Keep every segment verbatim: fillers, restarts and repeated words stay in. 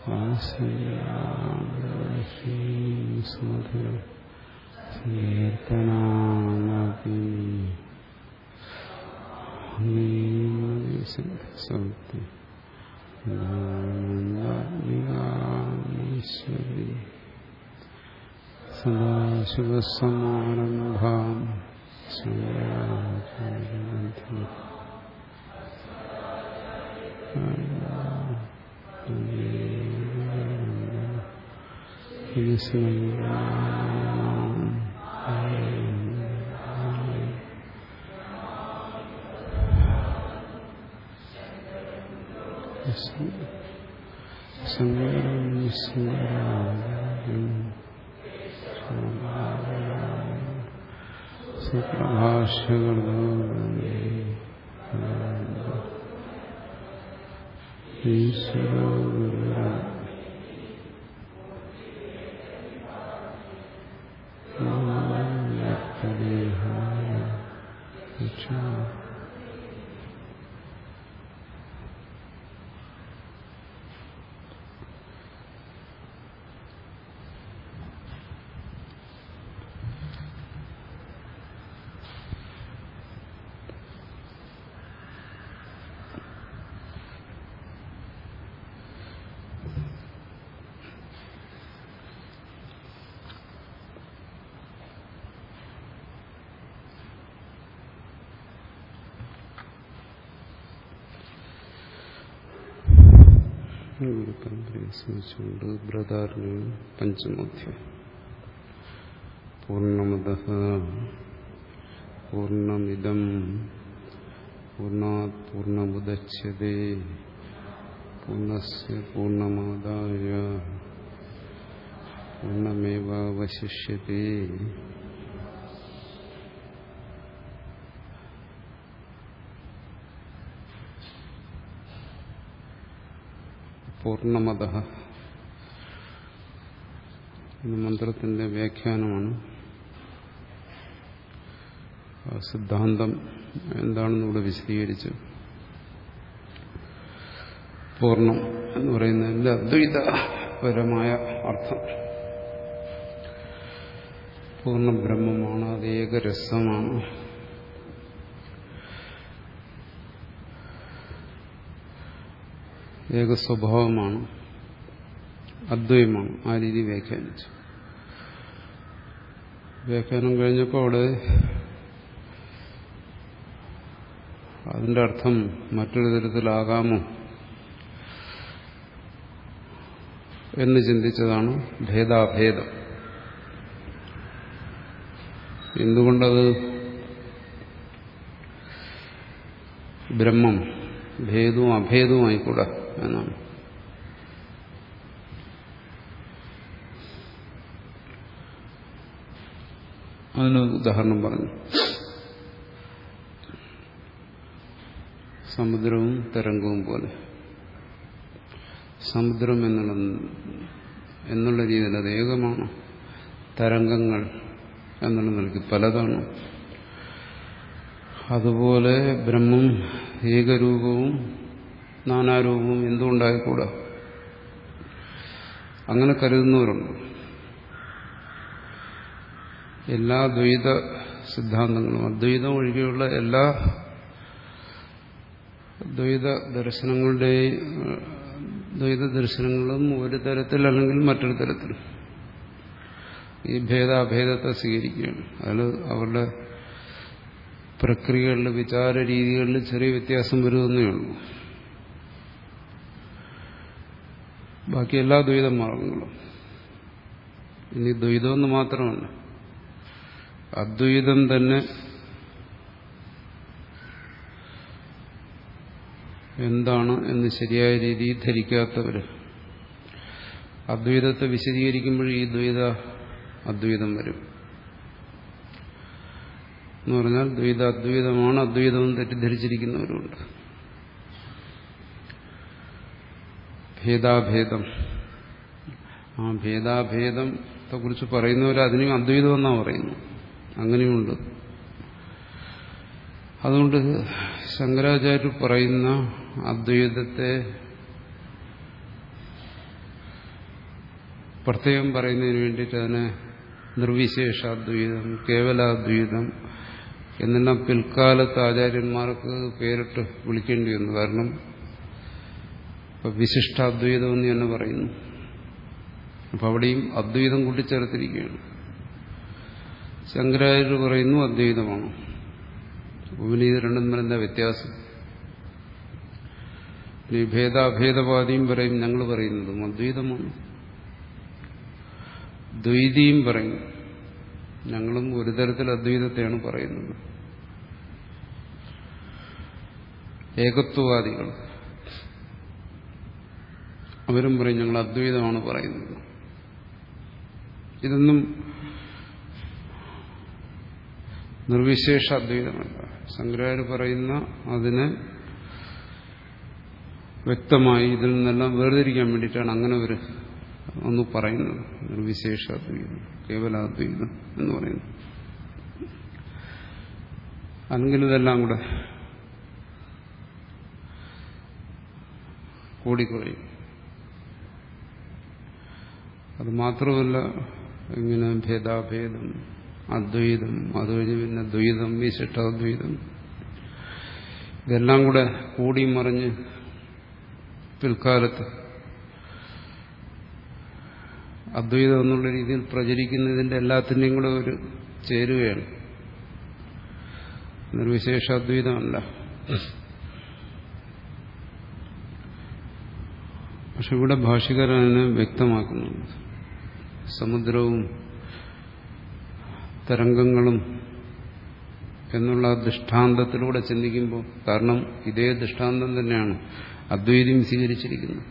സദാശിവസമാരംഭാം സംഗരം സുപ്രഭാഷ്യകൃതോ ഈശ്വരോ ഗുരുരാ ഗുരുപരമ്പരയെ സ്മരിച്ചുകൊണ്ട് ബൃഹദാരണ്യകം പഞ്ചമോധ്യായം. പൂർണ്ണമദഃ പൂർണ്ണമിദം പൂർണ്ണാത് പൂർണ്ണമുദച്യതേ പൂർണ്ണസ്യ പൂർണ്ണമാദായ പൂർണ്ണമേവാവശിഷ്യതേ. പൂർണ്ണമദഃ എന്ന മന്ത്രത്തിന്റെ വ്യാഖ്യാനമാണ്. സിദ്ധാന്തം എന്താണെന്ന് ഇവിടെ വിശദീകരിച്ചു. പൂർണ്ണം എന്ന് പറയുന്നതിന്റെ അദ്വൈതപരമായ അർത്ഥം പൂർണ്ണബ്രഹ്മമാണ്, അത് ഏകരസമാണ്. ഏക സ്വഭാവമാണ്, അദ്വൈതമാണ്. ആ രീതി വ്യാഖ്യാനിച്ചു. വ്യാഖ്യാനം കഴിഞ്ഞപ്പോൾ അവിടെ അതിന്റെ അർത്ഥം മറ്റൊരു തരത്തിലാകാമോ എന്ന് ചിന്തിച്ചതാണ് ഭേദാഭേദം. എന്തുകൊണ്ടത് ബ്രഹ്മം ഭേദവും അഭേദവുമായിക്കൂടാ എന്നാണ്. അതിന് ഉദാഹരണം പറഞ്ഞു. സമുദ്രവും തരംഗവും പോലെ. സമുദ്രം എന്നുള്ള എന്നുള്ള രീതിയിൽ അത് ഏകമാണ്. തരംഗങ്ങൾ എന്നുള്ള നിലയ്ക്ക് പലതാണ്. അതുപോലെ ബ്രഹ്മം ഏകരൂപവും നാനാരൂപവും എന്തുകൊണ്ടായിക്കൂടാ? അങ്ങനെ കരുതുന്നവരുണ്ട്. എല്ലാ ദ്വൈത സിദ്ധാന്തങ്ങളും, അദ്വൈതം ഒഴികെയുള്ള എല്ലാ ദ്വൈത ദർശനങ്ങളുടെയും ദ്വൈത ദർശനങ്ങളും ഒരു തരത്തിൽ അല്ലെങ്കിൽ മറ്റൊരു തരത്തിൽ ഈ ഭേദാഭേദത്തെ സ്വീകരിക്കുകയാണ്. അതിൽ അവരുടെ പ്രക്രിയകളിൽ, വിചാര രീതികളിൽ ചെറിയ വ്യത്യാസം വരുമെന്നേ ഉള്ളൂ. ബാക്കി എല്ലാ ദ്വൈത മാർഗങ്ങളും ഇനി ദ്വൈതമെന്ന് മാത്രമല്ല, അദ്വൈതം തന്നെ എന്താണ് എന്ന് ശരിയായ രീതിയിൽ ധരിക്കാത്തവർ അദ്വൈതത്തെ വിശദീകരിക്കുമ്പോൾ ഈ ദ്വൈത അദ്വൈതം വരും എന്ന് പറഞ്ഞാൽ ദ്വൈത അദ്വൈതമാണ്, അദ്വൈതവും തെറ്റിദ്ധരിച്ചിരിക്കുന്നവരുണ്ട്. ഭേദാഭേദം, ആ ഭേദാഭേദത്തെ കുറിച്ച് പറയുന്നവർ അതിനും അദ്വൈതം എന്നാണ് പറയുന്നു. അങ്ങനെയുണ്ട്. അതുകൊണ്ട് ശങ്കരാചാര്യർ പറയുന്ന അദ്വൈതത്തെ പ്രത്യേകം പറയുന്നതിന് വേണ്ടിയിട്ട് അതിനെ നിർവിശേഷാദ്വൈതം, കേവലാദ്വൈതം എന്നെല്ലാം പിൽക്കാലത്ത് ആചാര്യന്മാർക്ക് പേരിട്ട് വിളിക്കേണ്ടി വന്നു. കാരണം ഇപ്പൊ വിശിഷ്ടാദ്വൈതം എന്ന് തന്നെ പറയുന്നു. അപ്പൊ അവിടെയും അദ്വൈതം കൂട്ടിച്ചേർത്തിരിക്കുകയാണ്. ശങ്കരാചാര്യർ പറയുന്നു അദ്വൈതമാണ്. പിന്നെ ഇത് രണ്ടും തമ്മിൽ എന്താ വ്യത്യാസം? ഈ ഭേദാഭേദവാദിയും പറയും ഞങ്ങൾ പറയുന്നതും അദ്വൈതമാണ്. ദ്വൈതിയും പറയും ഞങ്ങളും ഒരു തരത്തിൽ അദ്വൈതത്തെയാണ് പറയുന്നത്. ഏകത്വവാദികൾ അവരും പറയും ഞങ്ങൾ അദ്വൈതമാണ് പറയുന്നത്. ഇതൊന്നും നിർവിശേഷ അദ്വൈതമല്ല. ശങ്കരാചാര്യർ പറയുന്ന അതിനെ വ്യക്തമായി ഇതിൽ നിന്നെല്ലാം വേർതിരിക്കാൻ വേണ്ടിയിട്ടാണ് അങ്ങനെ ഒരു ഒന്ന് പറയുന്നത്. നിർവിശേഷാദ്വൈതം, കേവലാദ്വൈതം എന്ന് പറയുന്നു. അല്ലെങ്കിൽ ഇതെല്ലാം കൂടെ കൂടിക്കുറയും. അത് മാത്രമല്ല, ഇങ്ങനെ ഭേദാഭേദം, അദ്വൈതം, അത് കഴിഞ്ഞ് പിന്നെ ദ്വൈതം, വിശിഷ്ടാദ്വൈതം, ഇതെല്ലാം കൂടെ കൂടി മറിഞ്ഞ് പിൽക്കാലത്ത് അദ്വൈതം എന്നുള്ള രീതിയിൽ പ്രചരിക്കുന്നതിന്റെ എല്ലാത്തിൻ്റെയും കൂടെ ഒരു ചേരുകയാണ്. നിർവിശേഷാദ്വൈതമല്ല. പക്ഷെ ഇവിടെ ഭാഷ്യകാരനെ വ്യക്തമാക്കുന്നുണ്ട്. സമുദ്രവും തരംഗങ്ങളും എന്നുള്ള ദൃഷ്ടാന്തത്തിലൂടെ ചിന്തിക്കുമ്പോൾ, കാരണം ഇതേ ദൃഷ്ടാന്തം തന്നെയാണ് അദ്വൈതം സ്വീകരിച്ചിരിക്കുന്നത്.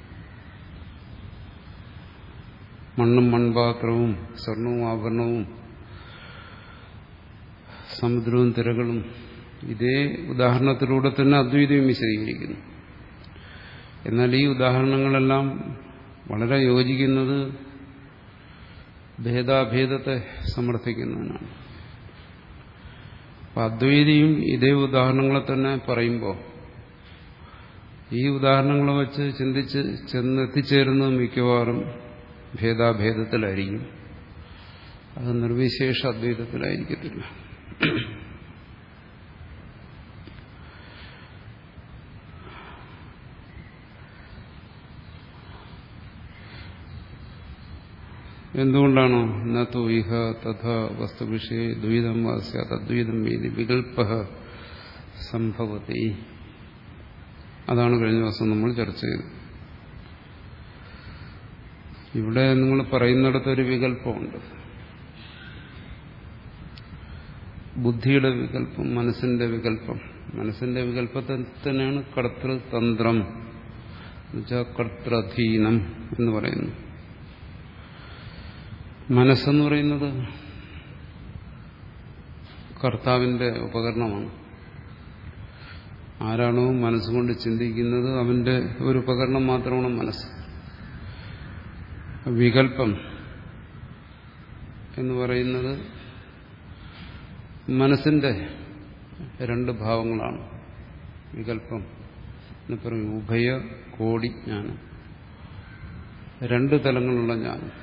മണ്ണും മൺപാത്രവും സ്വർണവും ആഭരണവും സമുദ്രവും തിരകളും ഇതേ ഉദാഹരണത്തിലൂടെ തന്നെ അദ്വൈതം വിശദീകരിക്കുന്നു. എന്നാൽ ഈ ഉദാഹരണങ്ങളെല്ലാം വളരെ യോജിക്കുന്നത് ഭേദാഭേദത്തെ സമർത്ഥിക്കുന്നതിനാണ്. അപ്പം അദ്വൈതിയും ഇതേ ഉദാഹരണങ്ങളെ തന്നെ പറയുമ്പോൾ ഈ ഉദാഹരണങ്ങളെ വച്ച് ചിന്തിച്ച് ചെന്നെത്തിച്ചേരുന്നത് മിക്കവാറും ഭേദാഭേദത്തിലായിരിക്കും. അത് നിർവിശേഷ അദ്വൈതത്തിലായിരിക്കത്തില്ല. എന്തുകൊണ്ടാണോ നതു ഇഹ തഥാ വസ്തുവിഷയ ദ്വൈതം വാസ്യാത് അദ്വൈതം വേദി വികൽപ്പ സംഭവതി. അതാണ് കഴിഞ്ഞ ദിവസം നമ്മൾ ചർച്ച ചെയ്തത്. ഇവിടെ നിങ്ങൾ പറയുന്നിടത്തൊരു വികല്പമുണ്ട്. ബുദ്ധിയുടെ വികല്പം, മനസ്സിന്റെ വികല്പം. മനസ്സിന്റെ വികല്പത്തെ തന്നെയാണ് കർത്തൃതന്ത്രം എന്നുവെച്ചാൽ കർത്തൃധീനം എന്ന് പറയുന്നു. മനസ്സെന്ന് പറയുന്നത് കർത്താവിന്റെ ഉപകരണമാണ്. ആരാണോ മനസ്സുകൊണ്ട് ചിന്തിക്കുന്നത് അവന്റെ ഒരു ഉപകരണം മാത്രമാണ് മനസ്സ്. വികല്പം എന്ന് പറയുന്നത് മനസ്സിന്റെ രണ്ട് ഭാവങ്ങളാണ്. വികല്പം എന്ന് പറയും ഉഭയ കോടി ജ്ഞാനം, രണ്ട് തലങ്ങളുള്ള ജ്ഞാനം.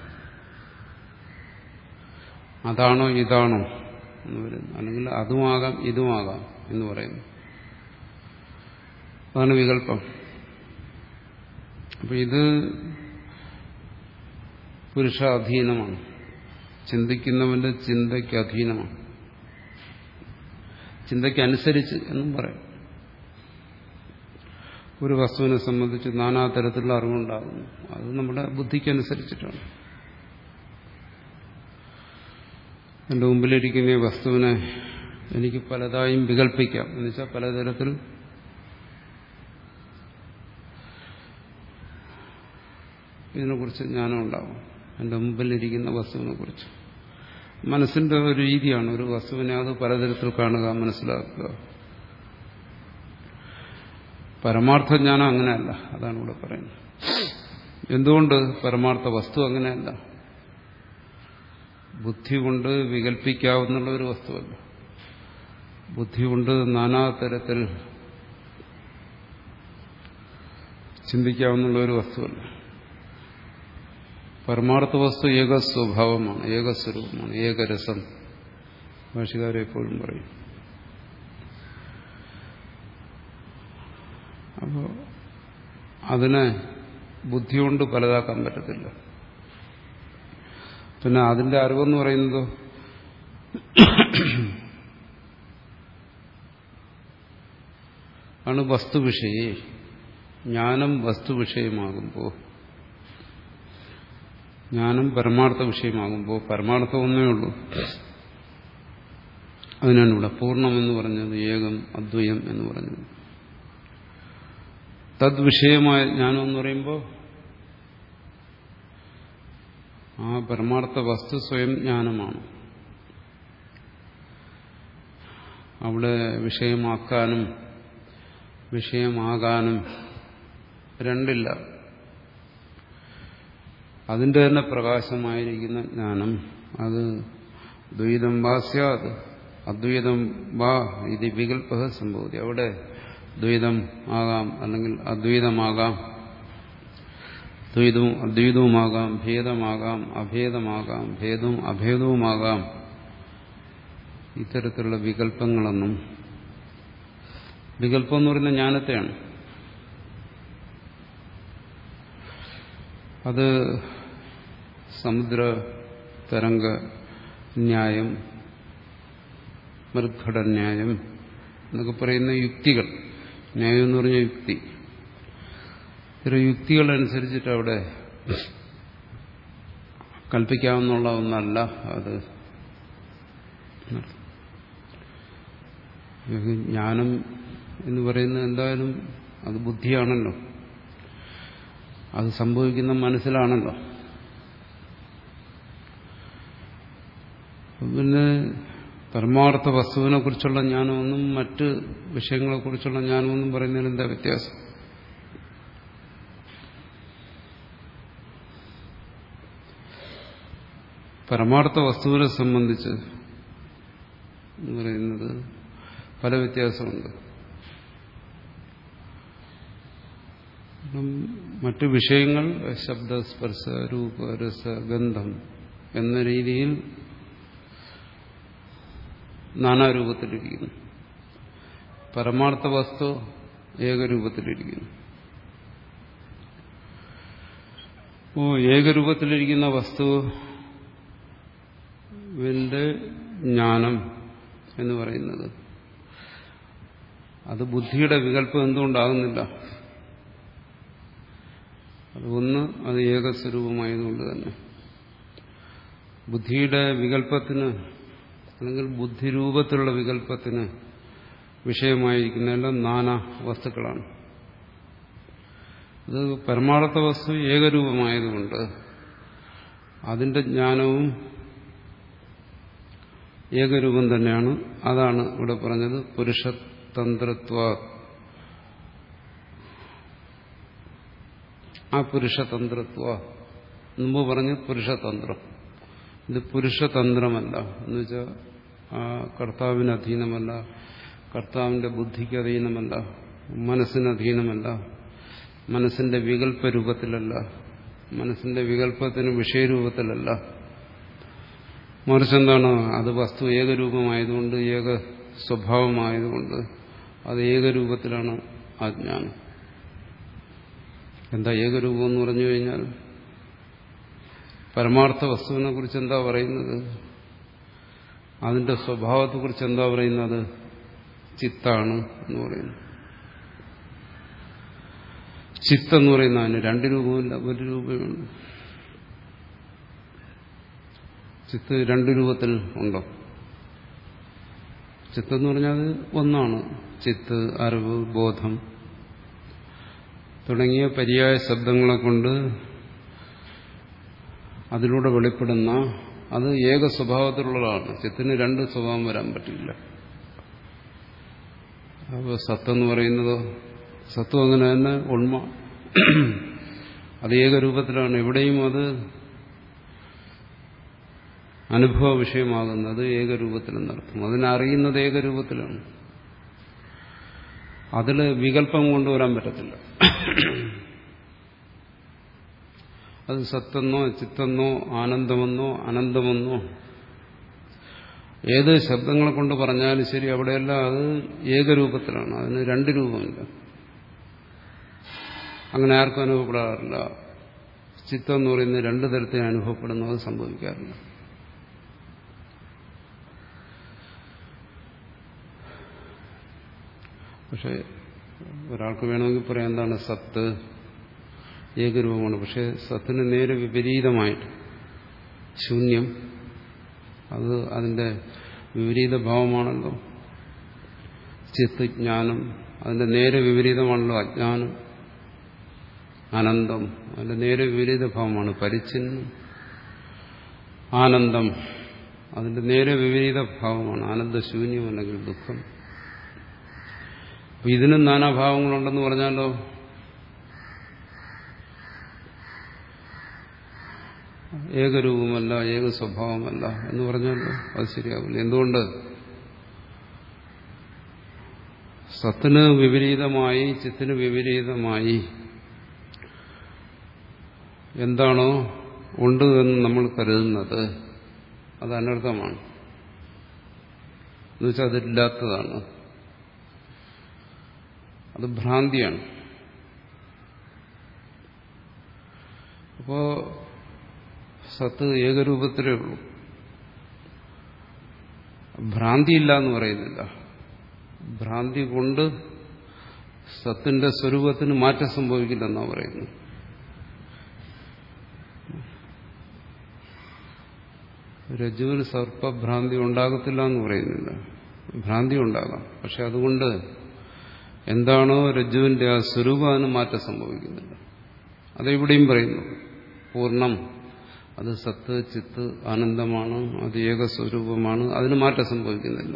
അതാണോ ഇതാണോ എന്ന് പറയുന്നു, അല്ലെങ്കിൽ അതുമാകാം ഇതുമാകാം എന്ന് പറയുന്നു. അതാണ് വികല്പം. അപ്പൊ ഇത് പുരുഷാധീനമാണ്, ചിന്തിക്കുന്നവന്റെ ചിന്തയ്ക്ക് അധീനമാണ്. ചിന്തയ്ക്കനുസരിച്ച് എന്നും പറയും. ഒരു വസ്തുവിനെ സംബന്ധിച്ച് നാനാതരത്തിലുള്ള അറിവുണ്ടാകുന്നു. അത് നമ്മുടെ ബുദ്ധിക്കനുസരിച്ചിട്ടാണ്. എൻ്റെ മുമ്പിലിരിക്കുന്ന ഈ വസ്തുവിനെ എനിക്ക് പലതായും വികല്പിക്കാം. എന്നുവെച്ചാൽ പലതരത്തിൽ ഇതിനെക്കുറിച്ച് ജ്ഞാനം ഉണ്ടാവും. എൻ്റെ മുമ്പിലിരിക്കുന്ന വസ്തുവിനെ കുറിച്ച് മനസ്സിന്റെ ഒരു രീതിയാണ്. ഒരു വസ്തുവിനെ അത് പലതരത്തിൽ കാണുക, മനസ്സിലാക്കുക. പരമാർത്ഥ ജ്ഞാനം അങ്ങനെയല്ല. അതാണ് ഇവിടെ പറയുന്നത്. എന്തുകൊണ്ട് പരമാർത്ഥ വസ്തു അങ്ങനെയല്ല? ബുദ്ധി കൊണ്ട് വികല്പിക്കാവുന്ന ഒരു വസ്തുവല്ല. ബുദ്ധി കൊണ്ട് നാനാതരത്തിൽ ചിന്തിക്കാവുന്ന ഒരു വസ്തുവല്ല. പരമാർത്ഥ വസ്തു ഏക സ്വഭാവമാണ്, ഏകസ്വരൂപമാണ്, ഏകരസം. ഭാഷ്യകാരൻ എപ്പോഴും പറയും. അപ്പോൾ അതിനെ ബുദ്ധി കൊണ്ട് പലതാക്കാൻ പറ്റത്തില്ല. പിന്നെ അതിന്റെ അറിവെന്ന് പറയുന്നതോ ആണ് വസ്തുവിഷയേ. ജ്ഞാനം വസ്തുവിഷയമാകുമ്പോൾ, ജ്ഞാനം പരമാർത്ഥ വിഷയമാകുമ്പോൾ, പരമാർത്ഥം ഒന്നേ ഉള്ളൂ. അതിനാണ് ഇവിടെ പൂർണ്ണം എന്ന് പറഞ്ഞത്, ഏകം അദ്വയം എന്ന് പറഞ്ഞത്. തദ്വിഷയമായ ജ്ഞാനം എന്ന് പറയുമ്പോൾ ആ പരമാർത്ഥ വസ്തു സ്വയം ജ്ഞാനമാണ്. അവിടെ വിഷയമാക്കാനും വിഷയമാകാനും രണ്ടില്ല. അതിന്റെ തന്നെ പ്രകാശമായിരിക്കുന്ന ജ്ഞാനം അത് ദ്വൈതം വാ സ്യാത് അദ്വൈതം വാ ഇത് വികല്പ സംഭവതി. അവിടെ ദ്വൈതം ആകാം, അല്ലെങ്കിൽ അദ്വൈതമാകാം, ദ്വൈതവും അദ്വൈതവുമാകാം, ഭേദമാകാം, അഭേദമാകാം, ഭേദവും അഭേദവുമാകാം. ഇത്തരത്തിലുള്ള വികല്പങ്ങളൊന്നും, വികല്പം എന്ന് പറയുന്ന ജ്ഞാനത്തെയാണ്. അത് സമുദ്ര തരംഗ ന്യായം, മൃദ്ഘടന്യായം എന്നൊക്കെ പറയുന്ന യുക്തികൾ. ന്യായം എന്ന് പറഞ്ഞ യുക്തി. ഇത്തരം യുക്തികളനുസരിച്ചിട്ട് അവിടെ കൽപ്പിക്കാവുന്നുള്ള ഒന്നല്ല അത്. ജ്ഞാനം എന്ന് പറയുന്നത് എന്തായാലും അത് ബുദ്ധിയാണല്ലോ, അത് സംഭവിക്കുന്ന മനസ്സിലാണല്ലോ. പിന്നെ പരമാർത്ഥ വസ്തുവിനെ കുറിച്ചുള്ള ജ്ഞാനമൊന്നും മറ്റ് വിഷയങ്ങളെക്കുറിച്ചുള്ള ജ്ഞാനമൊന്നും പറയുന്നതിന് എന്താ വ്യത്യാസം? പരമാർത്ഥ വസ്തുവിനെ സംബന്ധിച്ച് എന്ന് പറയുന്നത് പല വ്യത്യാസമുണ്ട്. മറ്റു വിഷയങ്ങൾ ശബ്ദ, സ്പർശ, രൂപ, രസ, ഗന്ധം എന്ന രീതിയിൽ നാനാരൂപത്തിലിരിക്കുന്നു. പരമാർത്ഥ വസ്തു ഏകരൂപത്തിലിരിക്കുന്നു. ഓ ഏകരൂപത്തിലിരിക്കുന്ന വസ്തുവിന്റെ ജ്ഞാനം എന്ന് പറയുന്നത് അത് ബുദ്ധിയുടെ വികല്പം എന്തുകൊണ്ടാകുന്നില്ല? അതൊന്ന്, അത് ഏകസ്വരൂപമായതുകൊണ്ട് തന്നെ. ബുദ്ധിയുടെ വികല്പത്തിന്, അല്ലെങ്കിൽ ബുദ്ധിരൂപത്തിലുള്ള വികല്പത്തിന് വിഷയമായിരിക്കുന്നതെല്ലാം നാനാ വസ്തുക്കളാണ്. അത് പരമാർത്ഥ വസ്തു ഏകരൂപമായതുകൊണ്ട് അതിന്റെ ജ്ഞാനവും ഏകരൂപം തന്നെയാണ്. അതാണ് ഇവിടെ പറഞ്ഞത് പുരുഷതന്ത്രത്വ. ആ പുരുഷതന്ത്രത്വ മുമ്പ് പറഞ്ഞ് പുരുഷതന്ത്രം. ഇത് പുരുഷതന്ത്രമല്ല എന്ന് വെച്ചാൽ ആ കർത്താവിന് അധീനമല്ല, കർത്താവിന്റെ ബുദ്ധിക്ക് അധീനമല്ല, മനസ്സിന് അധീനമല്ല, മനസ്സിന്റെ വികല്പ രൂപത്തിലല്ല, മനസ്സിന്റെ വികല്പത്തിന് വിഷയരൂപത്തിലല്ല. മറിച്ച് എന്താണ്? അത് വസ്തു ഏകരൂപമായതുകൊണ്ട്, ഏക സ്വഭാവമായതുകൊണ്ട് അത് ഏകരൂപത്തിലാണ് ആ ജ്ഞാനം. എന്താ ഏകരൂപം എന്ന് പറഞ്ഞു കഴിഞ്ഞാൽ പരമാർത്ഥ വസ്തുവിനെ കുറിച്ച് എന്താ പറയുന്നത്? അതിന്റെ സ്വഭാവത്തെക്കുറിച്ച് എന്താ പറയുന്നത്? ചിത്താണ് എന്ന് പറയുന്നു. ചിത്തെന്ന് പറയുന്ന അതിന് രണ്ട് രൂപമില്ല, ഒരു രൂപമുണ്ട്. ചിത്ത് രണ്ട് രൂപത്തിൽ ഉണ്ടോ? ചിത്തെന്ന് പറഞ്ഞാൽ അത് ഒന്നാണ്. ചിത്ത്, അറിവ്, ബോധം തുടങ്ങിയ പര്യായ ശബ്ദങ്ങളെ കൊണ്ട് അതിലൂടെ വെളിപ്പെടുന്ന അത് ഏക സ്വഭാവത്തിലുള്ളതാണ്. ചിത്തിന് രണ്ട് സ്വഭാവം വരാൻ പറ്റില്ല. അപ്പോൾ സത്തെന്ന് പറയുന്നതോ, സത്വം അങ്ങനെ തന്നെ ഉണ്മ, അത് ഏകരൂപത്തിലാണ്. എവിടെയും അത് അനുഭവ വിഷയമാകുന്നത് ഏകരൂപത്തിലെന്നർത്ഥം. അതിനറിയുന്നത് ഏകരൂപത്തിലാണ്. അതിൽ വികല്പം കൊണ്ടുവരാൻ പറ്റത്തില്ല. അത് സത്തെന്നോ ചിത്തെന്നോ ആനന്ദമെന്നോ അനന്തമെന്നോ ഏത് ശബ്ദങ്ങളെ കൊണ്ട് പറഞ്ഞാലും ശരി, അവിടെയെല്ലാം അത് ഏകരൂപത്തിലാണ്. അതിന് രണ്ട് രൂപമില്ല. അങ്ങനെ ആർക്കും അനുഭവപ്പെടാറില്ല. ചിത്തം എന്ന് പറയുന്നത് രണ്ടു തരത്തിൽ അനുഭവപ്പെടുന്നു, അത് സംഭവിക്കാറില്ല. പക്ഷെ ഒരാൾക്ക് വേണമെങ്കിൽ പറയാം എന്താണ് സത്ത് ഏകരൂപമാണ്. പക്ഷെ സത്തിന് നേരെ വിപരീതമായിട്ട് ശൂന്യം, അത് അതിന്റെ വിപരീത ഭാവമാണല്ലോ. ചിത്ത് ജ്ഞാനം, അതിന്റെ നേരെ വിപരീതമാണല്ലോ അജ്ഞാനം. അനന്തം, അതിന്റെ നേരെ വിപരീത ഭാവമാണ് പരിച്ഛിന്നം. ആനന്ദം, അതിന്റെ നേരെ വിപരീത ഭാവമാണ് ആനന്ദശൂന്യം അല്ലെങ്കിൽ ദുഃഖം. അപ്പൊ ഇതിനും നാനാഭാവങ്ങളുണ്ടെന്ന് പറഞ്ഞാലോ ഏകരൂപമല്ല, ഏക സ്വഭാവമല്ല എന്ന് പറഞ്ഞാലോ അത് ശരിയാവില്ല. എന്തുകൊണ്ട്? സത്തിന് വിപരീതമായി ചിത്തിന് വിപരീതമായി എന്താണോ ഉണ്ട് എന്ന് നമ്മൾ കരുതുന്നത് അത് അനർത്ഥമാണ്. എന്നുവെച്ചാൽ അതില്ലാത്തതാണ്, അത് ഭ്രാന്തിയാണ്. അപ്പോ സത്ത് ഏകരൂപത്തിലേ ഉള്ളൂ, ഭ്രാന്തിയില്ല എന്ന് പറയുന്നില്ല. ഭ്രാന്തി കൊണ്ട് സത്തിന്റെ സ്വരൂപത്തിന് മാറ്റം സംഭവിക്കില്ലെന്നാണ് പറയുന്നത്. രജ്ജുവിന് സർപ്പഭ്രാന്തി ഉണ്ടാകത്തില്ല എന്ന് പറയുന്നില്ല. ഭ്രാന്തി ഉണ്ടാകാം, പക്ഷെ അതുകൊണ്ട് എന്താണോ രജ്ജുവിന്റെ ആ സ്വരൂപം അതിന് മാറ്റം സംഭവിക്കുന്നില്ല. അതെവിടെയും പറയുന്നു. പൂർണ്ണം, അത് സത്ത് ചിത്ത് ആനന്ദമാണ്, അത് ഏകസ്വരൂപമാണ്, അതിന് മാറ്റം സംഭവിക്കുന്നില്ല.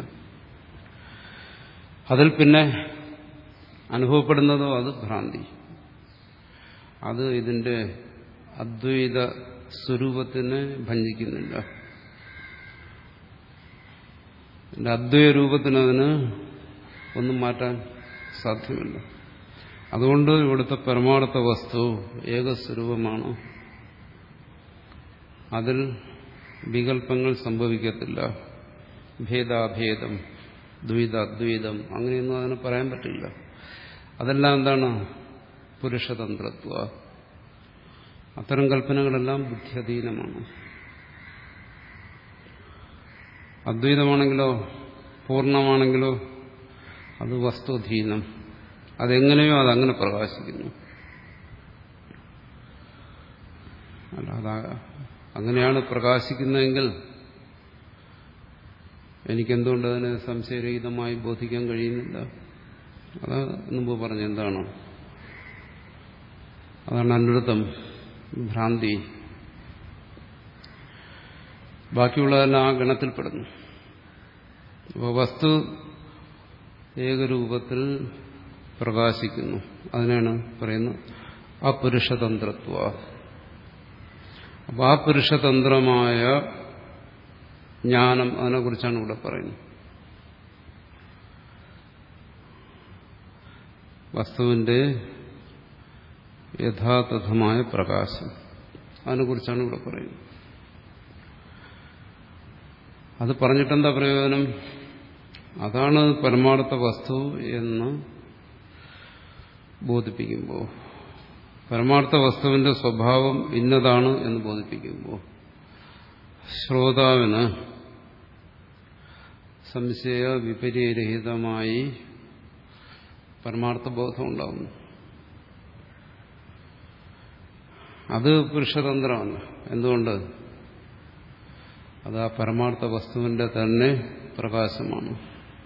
അതിൽ പിന്നെ അനുഭവപ്പെടുന്നതോ അത് ഭ്രാന്തി. അത് ഇതിന്റെ അദ്വൈത സ്വരൂപത്തിനെ ഭഞ്ജിക്കുന്നില്ല. ഇതിന്റെ അദ്വൈത രൂപത്തിന് അതിന് ഒന്നും മാറ്റാൻ സാധ്യമല്ല. അതുകൊണ്ട് ഇവിടുത്തെ പരമാർത്ഥ വസ്തു ഏകസ്വരൂപമാണ്. അതിൽ വികല്പങ്ങൾ സംഭവിക്കത്തില്ല. ഭേദാഭേദം, ദ്വൈതാദ്വൈതം, അങ്ങനെയൊന്നും അതിനെ പറയാൻ പറ്റില്ല. അതെല്ലാം എന്താണ്? പുരുഷതന്ത്രത്വ. അത്തരം കൽപ്പനകളെല്ലാം ബുദ്ധ്യധീനമാണ്. അദ്വൈതമാണെങ്കിലോ പൂർണ്ണമാണെങ്കിലോ അത് വസ്തുധീനം. അതെങ്ങനെയോ അതങ്ങനെ പ്രകാശിക്കുന്നു. അല്ല, അതാ അങ്ങനെയാണ് പ്രകാശിക്കുന്നതെങ്കിൽ എനിക്കെന്തുകൊണ്ട് അതിനെ സംശയരഹിതമായി ബോധിക്കാൻ കഴിയുന്നില്ല? അത് മുമ്പ് പറഞ്ഞു എന്താണ്? അതാണ് അനർത്ഥം, ഭ്രാന്തി. ബാക്കിയുള്ളതെല്ലാം ആ ഗണത്തിൽപ്പെടുന്നു. അപ്പോൾ വസ്തു ഏകരൂപത്തിൽ പ്രകാശിക്കുന്നു. അതിനാണ് പറയുന്നത് അപുരുഷതന്ത്രത്വ. അപ്പോൾ ആ പുരുഷതന്ത്രമായ ജ്ഞാനം, അതിനെക്കുറിച്ചാണ് ഇവിടെ പറയുന്നത്. വസ്തുവിന്റെ യഥാതഥമായ പ്രകാശം, അതിനെക്കുറിച്ചാണ് ഇവിടെ പറയുന്നത്. അത് പറഞ്ഞിട്ടെന്താ പ്രയോജനം? അതാണ് പരമാർത്ഥ വസ്തു എന്ന് ബോധിപ്പിക്കുമ്പോൾ, പരമാർത്ഥ വസ്തുവിന്റെ സ്വഭാവം ഇന്നതാണ് എന്ന് ബോധിപ്പിക്കുമ്പോൾ ശ്രോതാവിന് സംശയ വിപര്യരഹിതമായി പരമാർത്ഥ ബോധം ഉണ്ടാകുന്നു. അത് പുരുഷതന്ത്രമാണ്. എന്തുകൊണ്ട്? അത് ആ പരമാർത്ഥ വസ്തുവിന്റെ തന്നെ പ്രകാശമാണ്.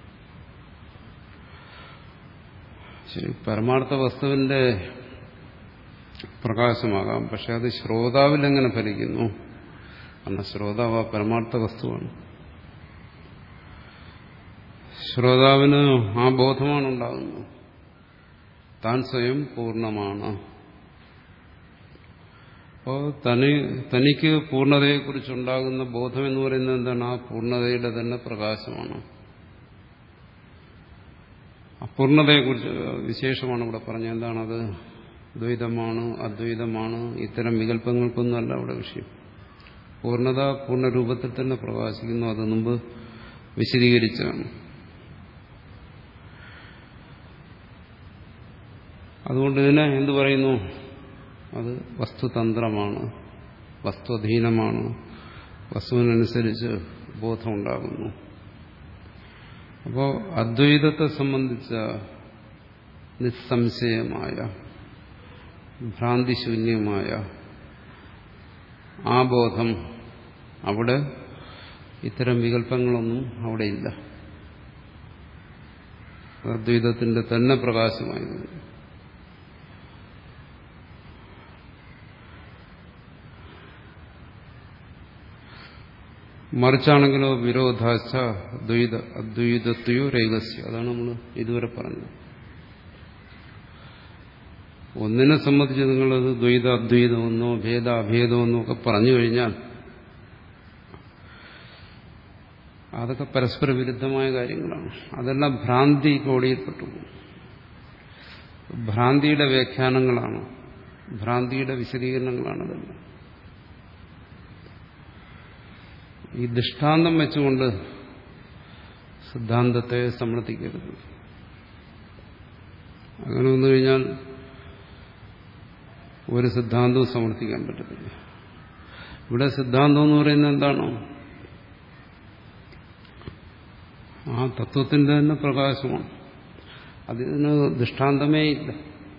ശരി, പരമാർത്ഥ വസ്തുവിന്റെ പ്രകാശമാകാം, പക്ഷെ അത് ശ്രോതാവിൽ എങ്ങനെ ഫലിക്കുന്നു? കാരണം ശ്രോതാവ് ആ പരമാർത്ഥ വസ്തുവാണ്. ശ്രോതാവിന് ആ ബോധമാണ് ഉണ്ടാകുന്നത്, താൻ സ്വയം പൂർണ്ണമാണ്. അപ്പോൾ തനി തനിക്ക് പൂർണ്ണതയെക്കുറിച്ചുണ്ടാകുന്ന ബോധം എന്ന് പറയുന്നത് എന്താണ്? ആ പൂർണ്ണതയുടെ തന്നെ പ്രകാശമാണ്. അപൂർണതയെക്കുറിച്ച് വിശേഷമാണ് ഇവിടെ പറഞ്ഞത്. എന്താണത്? ദ്വൈതമാണ് അദ്വൈതമാണ് ഇത്തരം വികല്പങ്ങൾക്കൊന്നുമല്ല അവിടെ വിഷയം. പൂർണ്ണത പൂർണ്ണരൂപത്തിൽ തന്നെ പ്രകാശിക്കുന്നു. അത് മുമ്പ് വിശദീകരിച്ചതാണ്. അതുകൊണ്ട് ഇതിനെ എന്തു പറയുന്നു? അത് വസ്തുതന്ത്രമാണ്, വസ്തുഅധീനമാണ്, വസ്തുവിനനുസരിച്ച് ബോധമുണ്ടാകുന്നു. അപ്പോൾ അദ്വൈതത്തെ സംബന്ധിച്ച നിസ്സംശയമായ ഭ്രാന്തിശൂന്യമായ ആ ബോധം, അവിടെ ഇത്തരം വികല്പങ്ങളൊന്നും അവിടെയില്ല. അദ്വൈതത്തിന്റെ തന്നെ പ്രകാശമായിരുന്നു. മറിച്ചാണെങ്കിലോ വിരോധാച്ച ദ്വൈത അദ്വൈതത്വയോ രേഖസ്യ. അതാണ് നമ്മൾ ഇതുവരെ പറഞ്ഞത്. ഒന്നിനെ സംബന്ധിച്ച് നിങ്ങളത് ദ്വൈത അദ്വൈതമെന്നോ ഭേദ അഭേദമെന്നോ ഒക്കെ പറഞ്ഞു കഴിഞ്ഞാൽ അതൊക്കെ പരസ്പര വിരുദ്ധമായ കാര്യങ്ങളാണ്. അതെല്ലാം ഭ്രാന്തി കോടിയിൽപ്പെട്ടു. ഭ്രാന്തിയുടെ വ്യാഖ്യാനങ്ങളാണ്, ഭ്രാന്തിയുടെ വിശദീകരണങ്ങളാണ് അതെല്ലാം. ഈ ദൃഷ്ടാന്തം വെച്ചുകൊണ്ട് സിദ്ധാന്തത്തെ സമ്മർദ്ദിക്കരുത്. അങ്ങനെ വന്നു കഴിഞ്ഞാൽ ഒരു സിദ്ധാന്തവും സമർത്ഥിക്കാൻ പറ്റത്തില്ല. ഇവിടെ സിദ്ധാന്തം എന്ന് പറയുന്നത് എന്താണോ? ആ തത്വത്തിന്റെ തന്നെ പ്രകാശമാണ്. അതിന് ദൃഷ്ടാന്തമേ ഇല്ല.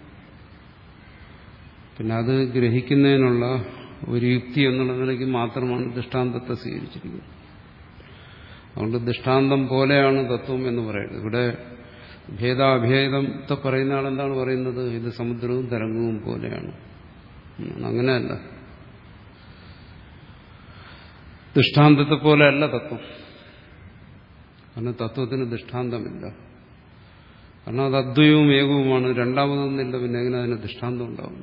പിന്നെ അത് ഗ്രഹിക്കുന്നതിനുള്ള ഒരു യുക്തി എന്നുള്ള നിലയ്ക്ക് മാത്രമാണ് ദൃഷ്ടാന്തത്തെ സ്വീകരിച്ചിരിക്കുന്നത്. അതുകൊണ്ട് ദൃഷ്ടാന്തം പോലെയാണ് തത്വം എന്ന് പറയുന്നത്. ഇവിടെ ഭേദാഭേദത്തെ പറയുന്ന ആളെന്താണ് പറയുന്നത്? ഇത് സമുദ്രവും തരംഗവും പോലെയാണ്. അങ്ങനെയല്ല. ദൃഷ്ടാന്തത്തെ പോലെയല്ല തത്വം. കാരണം തത്വത്തിന് ദൃഷ്ടാന്തമില്ല. കാരണം അത് അദ്വൈതവും ഏകവുമാണ്. രണ്ടാമതൊന്നില്ല. പിന്നെ എങ്ങനെ അതിന് ദൃഷ്ടാന്തം ഉണ്ടാവും?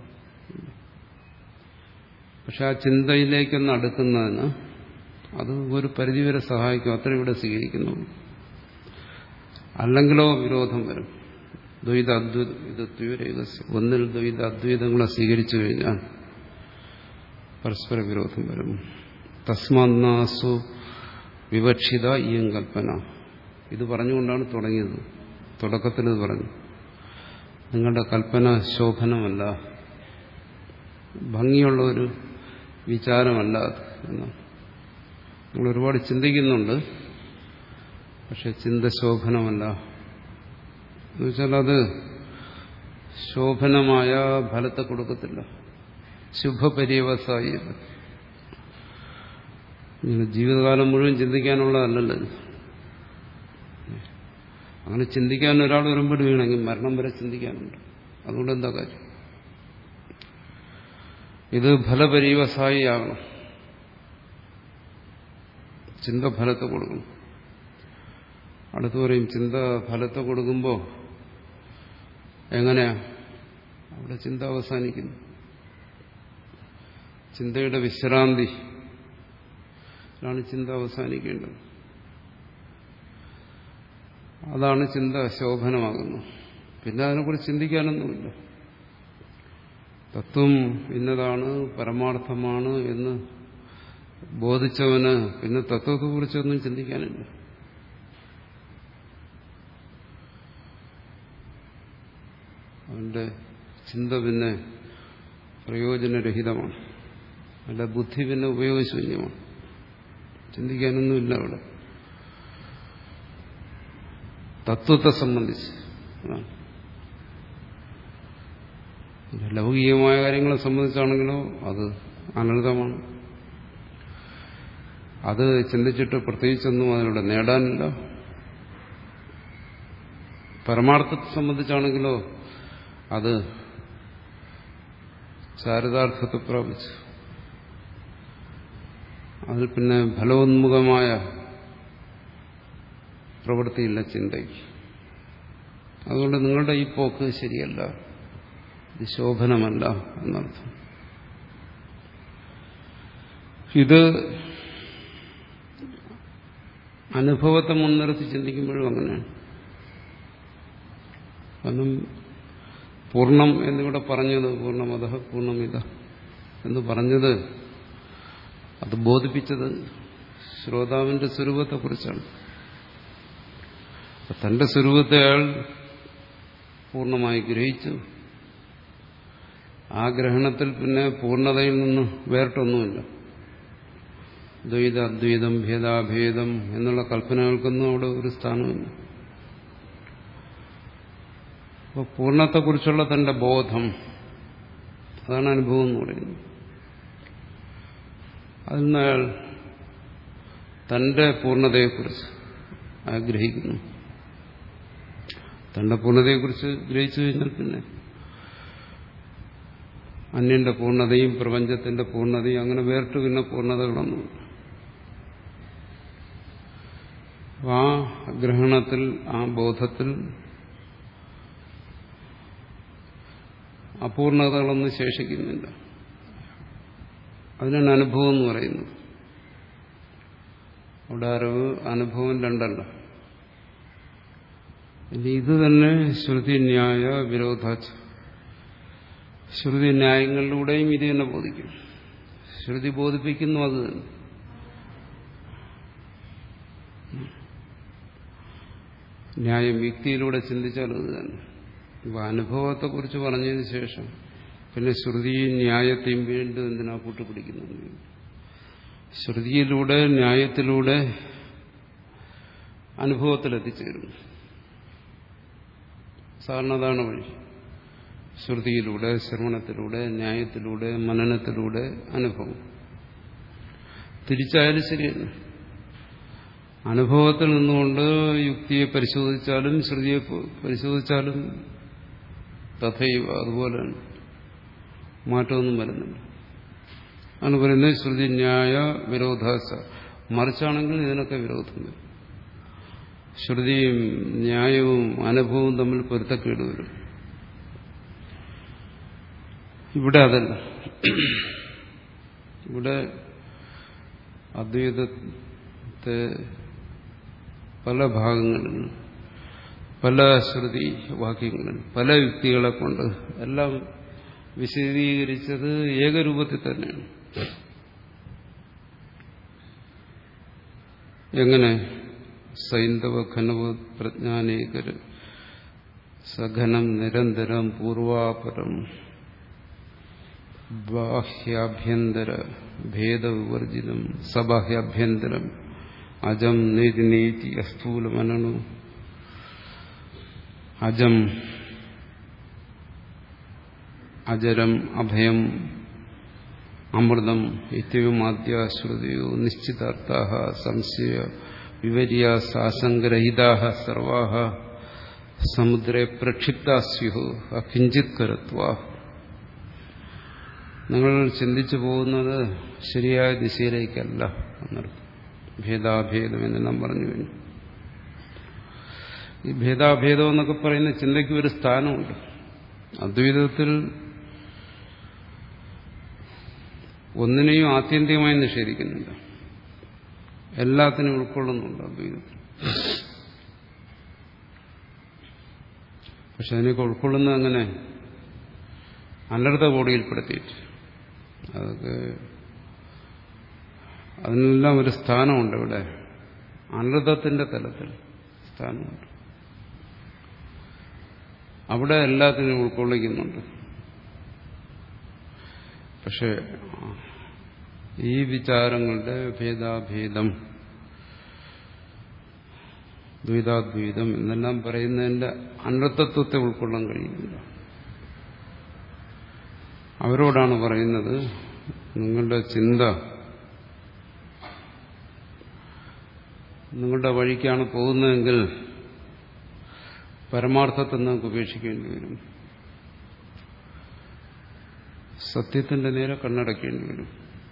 പക്ഷെ ആ ചിന്തയിലേക്കൊന്ന് അടുക്കുന്നതിന് അത് ഒരു പരിധിവരെ സഹായിക്കും. അത്ര ഇവിടെ സ്വീകരിക്കുന്നുള്ളൂ. അല്ലെങ്കിലോ വിരോധം വരും. ദ്വൈത അദ്വൈതത്വ രഹസ്യം. ഒന്നിൽ ദ്വൈത അദ്വൈതങ്ങളെ സ്വീകരിച്ചു കഴിഞ്ഞാൽ പരസ്പര വിരോധം വരും. തസ്മാന്നാസു വിവക്ഷിത ഇയം കൽപ്പന. ഇത് പറഞ്ഞുകൊണ്ടാണ് തുടങ്ങിയത്. തുടക്കത്തിൽ ഇത് പറഞ്ഞു, നിങ്ങളുടെ കൽപ്പന ശോഭനമല്ല, ഭംഗിയുള്ള ഒരു വിചാരമല്ല അത് എന്ന്. നിങ്ങൾ ഒരുപാട് ചിന്തിക്കുന്നുണ്ട്, പക്ഷെ ചിന്ത ശോഭനമല്ല. എന്നുവെച്ചാൽ അത് ശോഭനമായ ഫലത്തെ കൊടുക്കത്തില്ല. ശുഭപര്യവസായി. ഇങ്ങനെ ജീവിതകാലം മുഴുവൻ ചിന്തിക്കാനുള്ളതല്ലല്ലോ. അങ്ങനെ ചിന്തിക്കാൻ ഒരാൾ വരുമ്പോൾ വീണെങ്കിൽ മരണം വരെ ചിന്തിക്കാനുണ്ട്. അതുകൊണ്ട് എന്താ കാര്യം? ഇത് ഫലപര്യവസായി ആകണം. ചിന്ത ഫലത്തെ കൊടുക്കണം. അടുത്ത് പറയും ചിന്ത ഫലത്തെ കൊടുക്കുമ്പോൾ എങ്ങനെയാ? അവിടെ ചിന്ത അവസാനിക്കുന്നു. ചിന്തയുടെ വിശ്രാന്തി ാണ് ചിന്ത അവസാനിക്കേണ്ടത്. അതാണ് ചിന്ത ശോഭനമാകുന്നത്. പിന്നെ അതിനെക്കുറിച്ച് ചിന്തിക്കാനൊന്നുമില്ല. തത്വം ഇന്നതാണ്, പരമാർത്ഥമാണ് എന്ന് ബോധിച്ചവന് പിന്നെ തത്വത്തെക്കുറിച്ചൊന്നും ചിന്തിക്കാനില്ല. അവന്റെ ചിന്ത പിന്നെ പ്രയോജനരഹിതമാണ്. അവന്റെ ബുദ്ധി പിന്നെ ഉപയോഗശൂന്യമാണ്. ചിന്തിക്കാനൊന്നുമില്ല അവിടെ തത്വത്തെ സംബന്ധിച്ച്. ലൗകികമായ കാര്യങ്ങളെ സംബന്ധിച്ചാണെങ്കിലോ അത് അനർത്ഥമാണ്. അത് ചിന്തിച്ചിട്ട് പ്രത്യേകിച്ചൊന്നും അതിലൂടെ നേടാനില്ല. പരമാർത്ഥത്തെ സംബന്ധിച്ചാണെങ്കിലോ അത് ചാരിതാർത്ഥത്തെ പ്രാപിച്ചു. അതിൽ പിന്നെ ഫലോന്മുഖമായ പ്രവൃത്തിയില്ല ചിന്തയ്ക്ക്. അതുകൊണ്ട് നിങ്ങളുടെ ഈ പോക്ക് ശരിയല്ല, ഇത് ശോഭനമല്ല എന്നർത്ഥം. ഇത് അനുഭവത്തെ മുൻനിർത്തി ചിന്തിക്കുമ്പോഴും അങ്ങനെയാണ്. കാരണം പൂർണ്ണം എന്നിവിടെ പറഞ്ഞത് പൂർണ്ണമതഃ പൂർണ്ണമിത എന്ന് പറഞ്ഞത് അത് ബോധിപ്പിച്ചത് ശ്രോതാവിന്റെ സ്വരൂപത്തെക്കുറിച്ചാണ്. തന്റെ സ്വരൂപത്തെ അയാൾ പൂർണ്ണമായി ഗ്രഹിച്ചു. ആ ഗ്രഹണത്തിൽ പിന്നെ പൂർണ്ണതയിൽ നിന്ന് വേറിട്ടൊന്നുമില്ല. ദ്വൈത അദ്വൈതം ഭേദാഭേദം എന്നുള്ള കൽപ്പനകൾക്കൊന്നും അവിടെ ഒരു സ്ഥാനമില്ല. അപ്പോൾ പൂർണ്ണത്തെക്കുറിച്ചുള്ള തന്റെ ബോധം, അതാണ് അനുഭവം എന്ന് പറയുന്നത്. അതിൽ നിന്ന് അയാൾ തന്റെ പൂർണ്ണതയെക്കുറിച്ച് ആഗ്രഹിക്കുന്നു. തന്റെ പൂർണ്ണതയെക്കുറിച്ച് ഗ്രഹിച്ചു കഴിഞ്ഞാൽ പിന്നെ അന്യന്റെ പൂർണ്ണതയും പ്രപഞ്ചത്തിന്റെ പൂർണ്ണതയും അങ്ങനെ വേറിട്ട് പിന്നെ പൂർണ്ണതകളൊന്നും. ആ ഗ്രഹണത്തിൽ, ആ ബോധത്തിൽ അപൂർണതകളൊന്നും ശേഷിക്കുന്നില്ല. അതിനാണ് അനുഭവം എന്ന് പറയുന്നത്. അവിടെ അറിവ് അനുഭവം രണ്ടല്ല. ഇനി ഇത് തന്നെ ശ്രുതി ന്യായ വിരോധാച്ച, ശ്രുതി ന്യായങ്ങളിലൂടെയും ഇത് തന്നെ ബോധിക്കും. ശ്രുതി ബോധിപ്പിക്കുന്നു അത് തന്നെ. ന്യായം യുക്തിയിലൂടെ ചിന്തിച്ചാൽ അത് തന്നെ. ഇപ്പൊ അനുഭവത്തെക്കുറിച്ച് പറഞ്ഞതിന് ശേഷം പിന്നെ ശ്രുതിയും ന്യായത്തെയും വീണ്ടും എന്തിനാ കൂട്ടുപിടിക്കുന്നുണ്ട്? ശ്രുതിയിലൂടെ ന്യായത്തിലൂടെ അനുഭവത്തിലെത്തിച്ചേരുന്നു. സാധാരണ അതാണ് വഴി. ശ്രുതിയിലൂടെ, ശ്രവണത്തിലൂടെ, ന്യായത്തിലൂടെ, മനനത്തിലൂടെ അനുഭവം. തിരിച്ചായാലും ശരിയല്ല. അനുഭവത്തിൽ നിന്നുകൊണ്ട് യുക്തിയെ പരിശോധിച്ചാലും ശ്രുതിയെ പരിശോധിച്ചാലും തഥൈവ അതുപോലെയാണ്. മാറ്റമൊന്നും വരുന്നില്ല. അതാണ് പറയുന്നത് ശ്രുതി ന്യായ വിരോധാസ. മറിച്ചാണെങ്കിൽ ഇതിനൊക്കെ വിരോധം വരും. ശ്രുതിയും ന്യായവും അനുഭവവും തമ്മിൽ പൊരുത്തക്കേട് വരും. ഇവിടെ അതല്ല. ഇവിടെ അദ്വൈതത്തെ പല ഭാഗങ്ങളിൽ, പല ശ്രുതി വാക്യങ്ങളിൽ, പല യുക്തികളെ കൊണ്ട് എല്ലാം വിശദീകരിച്ചത് ഏകരൂപത്തിൽ തന്നെയാണ്. എങ്ങനെ? സൈന്ധവ ഘനവ പ്രജ്ഞാനേകര സഘനം നിരന്തരം പൂർവാപരം ബാഹ്യാഭ്യന്തര ഭേദവിവർജിതം സബാഹ്യാഭ്യന്തരം അജം നേതി നേതി അസ്ഥൂലമനണു അജം അജരം അഭയം അമൃതം ഇത്യവുമാദ്യ ശ്രുതിയോ നിശ്ചിതാർത്ഥാഃ സംശയ വിപര്യാസ ആശങ്കരഹിതാഃ സർവാഃ സമുദ്രേ പ്രക്ഷിപ്താ സ്യുഃ അകിഞ്ചിത് കരത്വാഃ. നിങ്ങൾ ചിന്തിച്ചു പോകുന്നത് ശരിയായ ദിശയിലേക്കല്ല എന്നർത്ഥം. ഭേദാഭേദം എന്നെല്ലാം പറഞ്ഞു കഴിഞ്ഞു. ഈ ഭേദാഭേദം എന്നൊക്കെ പറയുന്ന ചിന്തയ്ക്ക് ഒരു സ്ഥാനമുണ്ട്. അദ്വൈതത്തിൽ ഒന്നിനെയും ആത്യന്തികമായി നിഷേധിക്കുന്നില്ല. എല്ലാത്തിനും ഉൾക്കൊള്ളുന്നുണ്ട് അദ്വൈതത്തിൽ. പക്ഷെ അതിനൊക്കെ ഉൾക്കൊള്ളുന്നത് അങ്ങനെ അനർത്ഥ കോടിയിൽപ്പെടുത്തിയിട്ട് അതൊക്കെ അതിനെല്ലാം ഒരു സ്ഥാനമുണ്ട്. ഇവിടെ അനർത്ഥത്തിന്റെ തലത്തിൽ സ്ഥാനമുണ്ട്. അവിടെ എല്ലാത്തിനും ഉൾക്കൊള്ളിക്കുന്നുണ്ട്. പക്ഷെ ഈ വിചാരങ്ങളുടെ ഭേദാഭേദം, ദ്വൈതാദ്വൈതം എന്നെല്ലാം പറയുന്നതിന്റെ അനർത്ഥത്വത്തെ ഉൾക്കൊള്ളാൻ കഴിയുന്നില്ല. അവരോടാണ് പറയുന്നത്, നിങ്ങളുടെ ചിന്ത നിങ്ങളുടെ വഴിക്കാണ് പോകുന്നതെങ്കിൽ പരമാർത്ഥത്തെ നിങ്ങൾക്ക് ഉപേക്ഷിക്കേണ്ടി വരും. സത്യത്തിന്റെ നേരെ കണ്ണടക്കേണ്ടി വരും.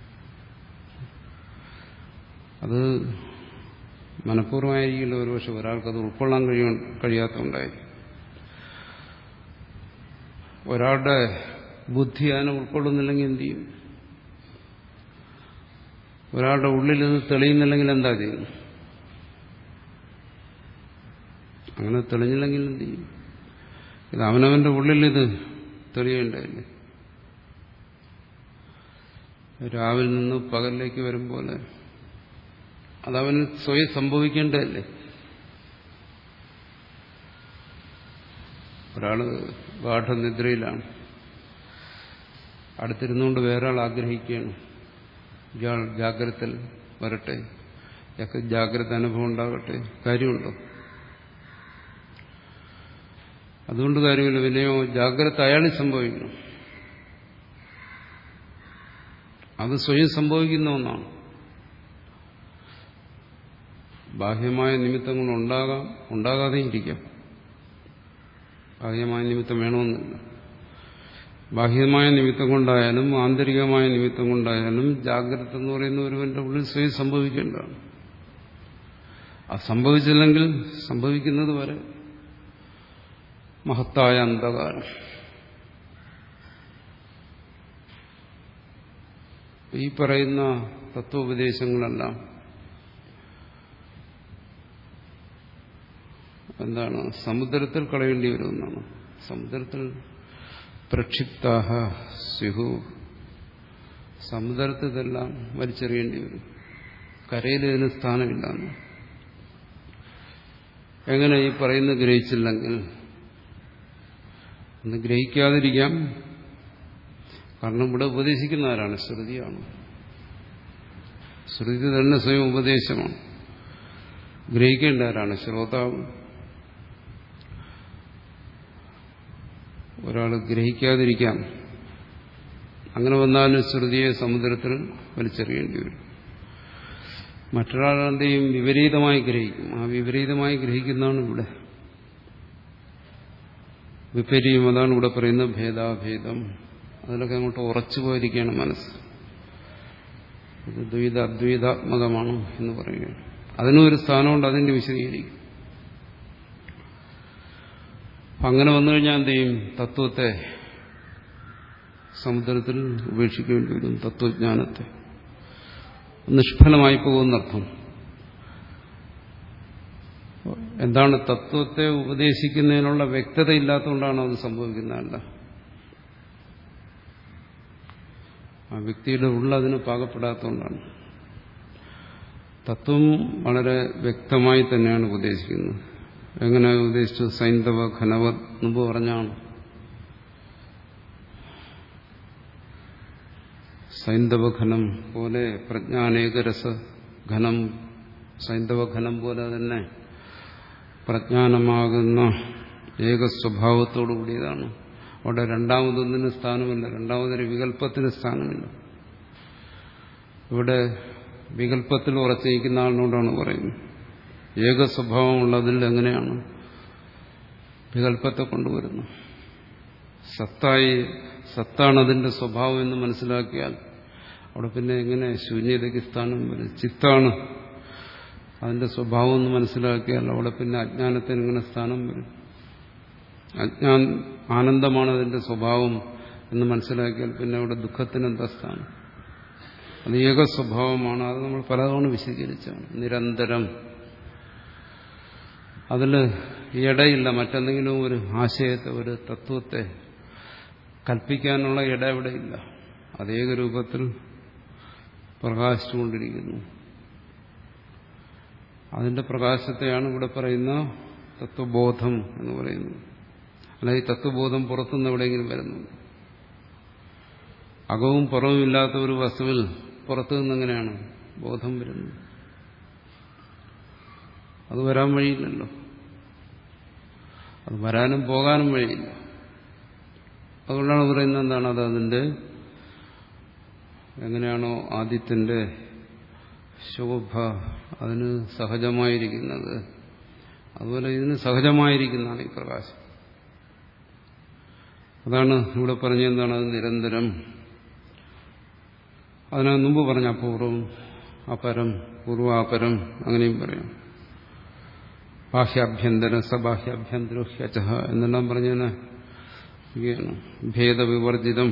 അത് മനഃപൂർവ്വമായിരിക്കില്ല. ഒരുപക്ഷെ ഒരാൾക്കത് ഉൾക്കൊള്ളാൻ കഴിയ കഴിയാത്തതുകൊണ്ടായിരിക്കും. ഒരാളുടെ ബുദ്ധി അതിനെ ഉൾക്കൊള്ളുന്നില്ലെങ്കിൽ എന്ത് ചെയ്യും? ഒരാളുടെ ഉള്ളിൽ ഇത് തെളിയുന്നില്ലെങ്കിൽ എന്താ ചെയ്യുന്നു? അങ്ങനെ തെളിഞ്ഞില്ലെങ്കിൽ എന്ത് ചെയ്യും? ഇത് അവനവന്റെ ഉള്ളിൽ ഇത് തെളിയേണ്ടതല്ലേ? രാവിലെ നിന്ന് പകലിലേക്ക് വരുമ്പോലെ അതവന് സ്വയം സംഭവിക്കേണ്ടതല്ലേ? ഒരാള് ഗാഠനിദ്രയിലാണ്, അടുത്തിരുന്നുകൊണ്ട് വേറെ ആൾ ആഗ്രഹിക്കുകയാണ് ഇയാൾ ജാഗ്രതയിൽ വരട്ടെ, ഇയാൾക്ക് ജാഗ്രത അനുഭവം ഉണ്ടാകട്ടെ. കാര്യമുണ്ടോ? അതുകൊണ്ട് കാര്യമില്ല. പിന്നെയോ ജാഗ്രത അയാളിൽ സംഭവിക്കണം. അത് സ്വയം സംഭവിക്കുന്ന ഒന്നാണ്. ബാഹ്യമായ നിമിത്തങ്ങൾ ഉണ്ടാകാം, ഉണ്ടാകാതെയും ഇരിക്കാം. ബാഹ്യമായ നിമിത്തം വേണമെന്നില്ല. ബാഹ്യമായ നിമിത്തം കൊണ്ടായാലും ആന്തരികമായ നിമിത്തം കൊണ്ടായാലും ജാഗ്രത എന്ന് പറയുന്ന ഒരുവന്റെ ഉള്ളിൽ സ്വയം സംഭവിക്കേണ്ടതാണ്. അത് സംഭവിച്ചില്ലെങ്കിൽ സംഭവിക്കുന്നത് വരെ മഹത്തായ അന്ധകാരം. ഈ പറയുന്ന തത്വോപദേശങ്ങളെല്ലാം എന്താണ്? സമുദ്രത്തിൽ കളയേണ്ടി വരുമെന്നാണ്. സമുദ്രത്തിൽ പ്രക്ഷിപ്താഹ സ്യുഹു, സമുദ്രത്തിൽ ഇതെല്ലാം വലിച്ചെറിയേണ്ടി വരും. കരയിൽ ഇതിന് സ്ഥാനമില്ലാന്ന്. എങ്ങനെ ഈ പറയുന്നത് ഗ്രഹിച്ചില്ലെങ്കിൽ? ഒന്ന് ഗ്രഹിക്കാതിരിക്കാം. കാരണം ഇവിടെ ഉപദേശിക്കുന്ന ആരാണ്? ശ്രുതിയാണ്. ശ്രുതി തന്നെ സ്വയം ഉപദേശമാണ്. ഗ്രഹിക്കേണ്ട ആരാണ്? ശ്രോതാവ്. ഒരാൾ ഗ്രഹിക്കാതിരിക്കാം. അങ്ങനെ വന്നാലും ശ്രുതിയെ സമുദ്രത്തിൽ വലിച്ചെറിയേണ്ടി വരും. മറ്റൊരാളുടെയും വിപരീതമായി ഗ്രഹിക്കും. ആ വിപരീതമായി ഗ്രഹിക്കുന്നതാണ് ഇവിടെ വിപരീയം. അതാണ് ഇവിടെ പറയുന്നത് ഭേദാഭേദം. അതിലൊക്കെ അങ്ങോട്ട് ഉറച്ചു പോയിരിക്കുകയാണ് മനസ്സ്. ഇത് ദ്വൈത അദ്വൈതാത്മകമാണ് എന്ന് പറയുകയാണ്. അതിനും ഒരു സ്ഥാനമുണ്ട്, അതിന്റെ വിശദീകരിക്കും. അങ്ങനെ വന്നു കഴിഞ്ഞാൽ എന്ത് ചെയ്യും? തത്വത്തെ സമുദ്രത്തിൽ ഉപേക്ഷിക്കേണ്ടി വരും. തത്വജ്ഞാനത്തെ നിഷ്ഫലമായി പോകുന്നർത്ഥം. എന്താണ്? തത്വത്തെ ഉപദേശിക്കുന്നതിനുള്ള വ്യക്തത ഇല്ലാത്തതുകൊണ്ടാണ് അത് സംഭവിക്കുന്നതല്ല. ആ വ്യക്തിയുടെ ഉള്ളതിന് പാകപ്പെടാത്തതുകൊണ്ടാണ്. തത്വം വളരെ വ്യക്തമായി തന്നെയാണ് ഉപദേശിക്കുന്നത്. എങ്ങനെ ഉപദേശിച്ചു? സൈന്ധവ ഘനവ മുമ്പ് പറഞ്ഞാണ്. സൈന്ധവഘനം പോലെ പ്രജ്ഞാനേകരസ ഘനം, സൈന്ധവഘനം പോലെ തന്നെ പ്രജ്ഞാനമാകുന്ന ഏകസ്വഭാവത്തോടു കൂടിയതാണ്. അവിടെ രണ്ടാമതൊന്നിന് സ്ഥാനമില്ല, രണ്ടാമതൊരു വികല്പത്തിന് സ്ഥാനമില്ല. ഇവിടെ വികല്പത്തിൽ ഉറച്ചിരിക്കുന്ന ആളിനോടാണ് പറയുന്നത്. ഏകസ്വഭാവമുള്ളതിൽ എങ്ങനെയാണ് വികല്പത്തെ കൊണ്ടുവരുന്നത്? സത്തായി സത്താണ് അതിന്റെ സ്വഭാവം എന്ന് മനസ്സിലാക്കിയാൽ അവിടെ പിന്നെ എങ്ങനെ ശൂന്യതയ്ക്ക് സ്ഥാനം വരും? ചിത്താണ് അതിന്റെ സ്വഭാവം എന്ന് മനസ്സിലാക്കിയാൽ അവിടെ പിന്നെ അജ്ഞാനത്തിന് എങ്ങനെ സ്ഥാനം വരും? അജ്ഞാൻ ആനന്ദമാണ് അതിന്റെ സ്വഭാവം എന്ന് മനസ്സിലാക്കിയാൽ പിന്നെ അവിടെ ദുഃഖത്തിന് എന്താ സ്ഥാനം? അത് ഏക സ്വഭാവമാണ്. അത് നമ്മൾ പലതവണ വിശദീകരിച്ചാണ്. നിരന്തരം അതിൽ ഇടയില്ല. മറ്റെന്തെങ്കിലും ഒരു ആശയത്തെ, ഒരു തത്വത്തെ കൽപ്പിക്കാനുള്ള ഇട ഇവിടെയില്ല. അതേക രൂപത്തിൽ പ്രകാശിച്ചുകൊണ്ടിരിക്കുന്നു. അതിന്റെ പ്രകാശത്തെയാണ് ഇവിടെ പറയുന്ന തത്വബോധം എന്ന് പറയുന്നത്. അല്ല, ഈ തത്വബോധം പുറത്തുനിന്ന് എവിടെയെങ്കിലും വരുന്നു? അകവും പുറവും ഇല്ലാത്ത ഒരു വസ്തുവിൽ പുറത്തു നിന്നെങ്ങനെയാണ് ബോധം വരുന്നത്? അത് വരാൻ വഴിയില്ലല്ലോ. അത് വരാനും പോകാനും വഴിയില്ല. അതുകൊണ്ടാണ് പറയുന്നത് എന്താണ്? അത് അതിന്റെ എങ്ങനെയാണോ ആദിത്യന്റെ ശോഭ അതിന് സഹജമായിരിക്കുന്നത്, അതുപോലെ ഇതിന് സഹജമായിരിക്കുന്നതാണ് ഈ പ്രകാശം. അതാണ് ഇവിടെ പറഞ്ഞെന്താണ്? അത് നിരന്തരം. അതിന് മുമ്പ് പറഞ്ഞ അപൂർവം, അപരം, പൂർവാപരം, അങ്ങനെയും പറയാം. ബാഹ്യാഭ്യന്തര സബാഹ്യാഭ്യന്തര ഹ്യചഹ എന്നെല്ലാം പറഞ്ഞതിന് ഭേദവിവർജിതം,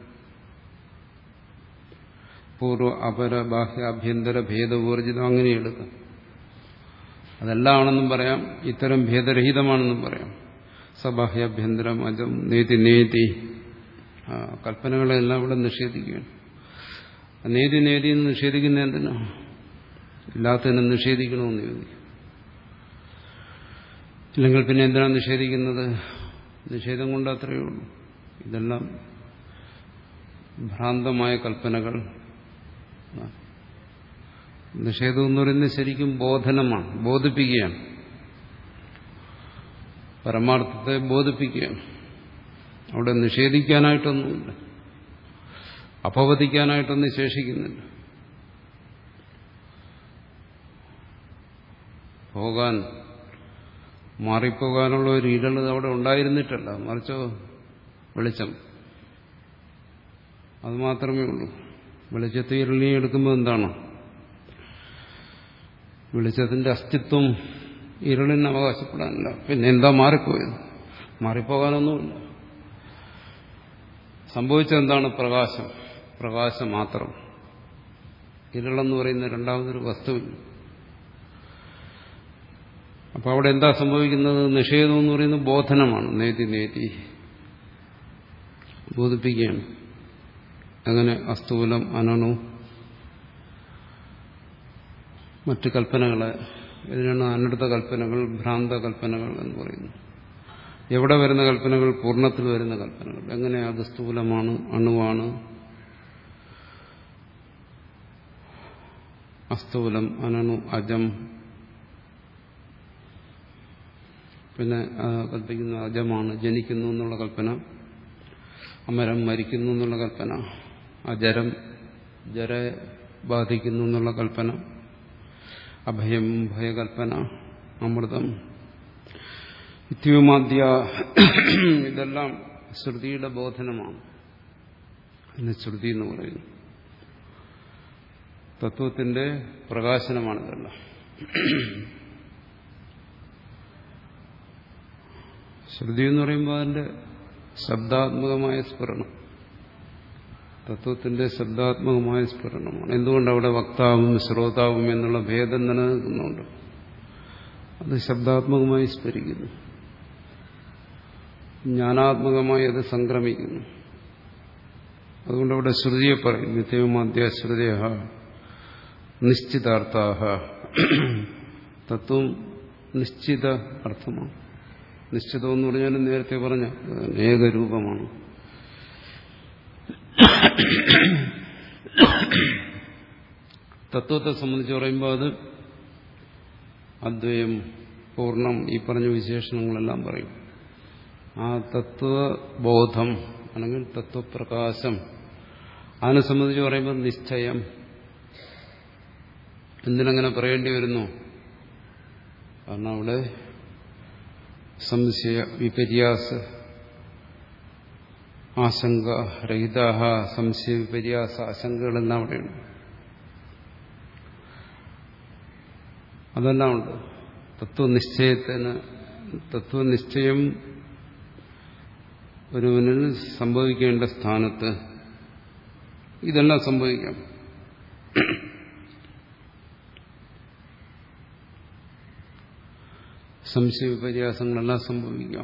പൂർവ്വ അപര ബാഹ്യാഭ്യന്തര ഭേദവിവർജിതം, അങ്ങനെ എടുക്കാം. അതെല്ലാം ആണെന്നും പറയാം, ഇത്തരം ഭേദരഹിതമാണെന്നും പറയാം. സബാഹ്യാഭ്യന്തരം അജം നേതി നേതി കൽപ്പനകളെല്ലാം ഇവിടെ നിഷേധിക്കുകയാണ്. നേതി നേതി എന്ന് നിഷേധിക്കുന്ന എന്തിനാ? ഇല്ലാത്തതിനെ നിഷേധിക്കണമെന്ന് ചോദിക്കും. ഇല്ലെങ്കിൽ പിന്നെ എന്തിനാണ് നിഷേധിക്കുന്നത്? നിഷേധം കൊണ്ട് അത്രയേ ഉള്ളൂ. ഇതെല്ലാം ഭ്രാന്തമായ കൽപ്പനകൾ. നിഷേധം എന്ന് പറയുന്നത് ശരിക്കും ബോധനമാണ്, ബോധിപ്പിക്കുകയാണ്, പരമാർത്ഥത്തെ ബോധിപ്പിക്കുകയാണ്. അവിടെ നിഷേധിക്കാനായിട്ടൊന്നുമില്ല, അപവദിക്കാനായിട്ടൊന്നും ശേഷിക്കുന്നില്ല. പോകാൻ മാറിപ്പോകാനുള്ള ഒരു ഇരള് അവിടെ ഉണ്ടായിരുന്നിട്ടല്ല, മറിച്ചോ വെളിച്ചം, അത് മാത്രമേ ഉള്ളൂ. വെളിച്ചത്തെ ഇരളിനെ എടുക്കുമ്പോൾ എന്താണ്? വെളിച്ചത്തിന്റെ അസ്തിത്വം ഇരുളിന് അവകാശപ്പെടാനില്ല. പിന്നെ എന്താ മാറിപ്പോയത്? മാറിപ്പോകാനൊന്നുമില്ല. സംഭവിച്ചെന്താണ്? പ്രകാശം, പ്രകാശം മാത്രം. ഇരുളെന്ന് പറയുന്ന രണ്ടാമതൊരു വസ്തുവില്ല. അപ്പൊ അവിടെ എന്താ സംഭവിക്കുന്നത്? നിഷേധം എന്ന് പറയുന്നത് ബോധനമാണ്. നേതി നേതി ബോധിപ്പിക്കുകയാണ്. അങ്ങനെ അസ്ഥൂലം, അനണു, മറ്റ് കൽപ്പനകളെ, ഇതിനാണ് അനടുത്ത കൽപ്പനകൾ, ഭ്രാന്ത കൽപ്പനകൾ എന്ന് പറയുന്നത്. എവിടെ വരുന്ന കൽപ്പനകൾ? പൂർണ്ണത്തിൽ വരുന്ന കൽപ്പനകൾ. എങ്ങനെ? അത് സ്ഥൂലമാണ്, അണുവാണ്, അസ്ഥൂലം, അനണു, അജം. പിന്നെ കൽപ്പിക്കുന്ന അജമാണ്, ജനിക്കുന്നു എന്നുള്ള കൽപ്പന, അമരം, മരിക്കുന്നു എന്നുള്ള കൽപ്പന, അജരം, ജര ബാധിക്കുന്നു എന്നുള്ള കൽപ്പന, അഭയം, ഭയകൽപ്പന, അമൃതം, ഇത്യുമാദ്യ. ഇതെല്ലാം ശ്രുതിയുടെ ബോധനമാണ്. അതിന് ശ്രുതി എന്ന് പറയുന്നു. തത്വത്തിന്റെ പ്രകാശനമാണിതെല്ലാം. ശ്രുതി എന്ന് പറയുമ്പോൾ അതിന്റെ ശബ്ദാത്മകമായ സ്ഫുരണം, തത്വത്തിന്റെ ശബ്ദാത്മകമായ സ്ഫുരണമാണ്. എന്തുകൊണ്ട് അവിടെ വക്താവും ശ്രോതാവും എന്നുള്ള ഭേദം നിലനിൽക്കുന്നുണ്ട്? അത് ശബ്ദാത്മകമായി സ്ഫുരിക്കുന്നു, ജ്ഞാനാത്മകമായി അത് സംക്രമിക്കുന്നു. അതുകൊണ്ട് അവിടെ ശ്രുതിയെ പറയും. നിത്യമാദ്യ ശ്രുതയ നിശ്ചിതാർത്ഥാഹ. തത്വം നിശ്ചിത അർത്ഥമാണ്. നിശ്ചിതം എന്ന് പറഞ്ഞാൽ നേരത്തെ പറഞ്ഞ ഏകരൂപമാണ്. തത്വത്തെ സംബന്ധിച്ച് പറയുമ്പോൾ അത് അദ്വയം, പൂർണ്ണം, ഈ പറഞ്ഞ വിശേഷണങ്ങളെല്ലാം പറയും. ആ തത്വബോധം അല്ലെങ്കിൽ തത്വപ്രകാശം, അതിനെ സംബന്ധിച്ച് പറയുമ്പോൾ നിശ്ചയം. എന്തിനങ്ങനെ പറയേണ്ടി വരുന്നു? കാരണം അവിടെ സംശയ വിപര്യാസ ആശങ്ക രഹിതാഹ, സംശയ വിപര്യാസ ആശങ്കകളെല്ലാം അവിടെയുണ്ട്. അതെല്ലാം ഉണ്ട്. തത്വനിശ്ചയത്തിന്, തത്വനിശ്ചയം ഒരുവനിൽ സംഭവിക്കേണ്ട സ്ഥാനത്ത് ഇതെല്ലാം സംഭവിക്കാം. സംശയ വിപര്യാസങ്ങളെല്ലാം സംഭവിക്കാം.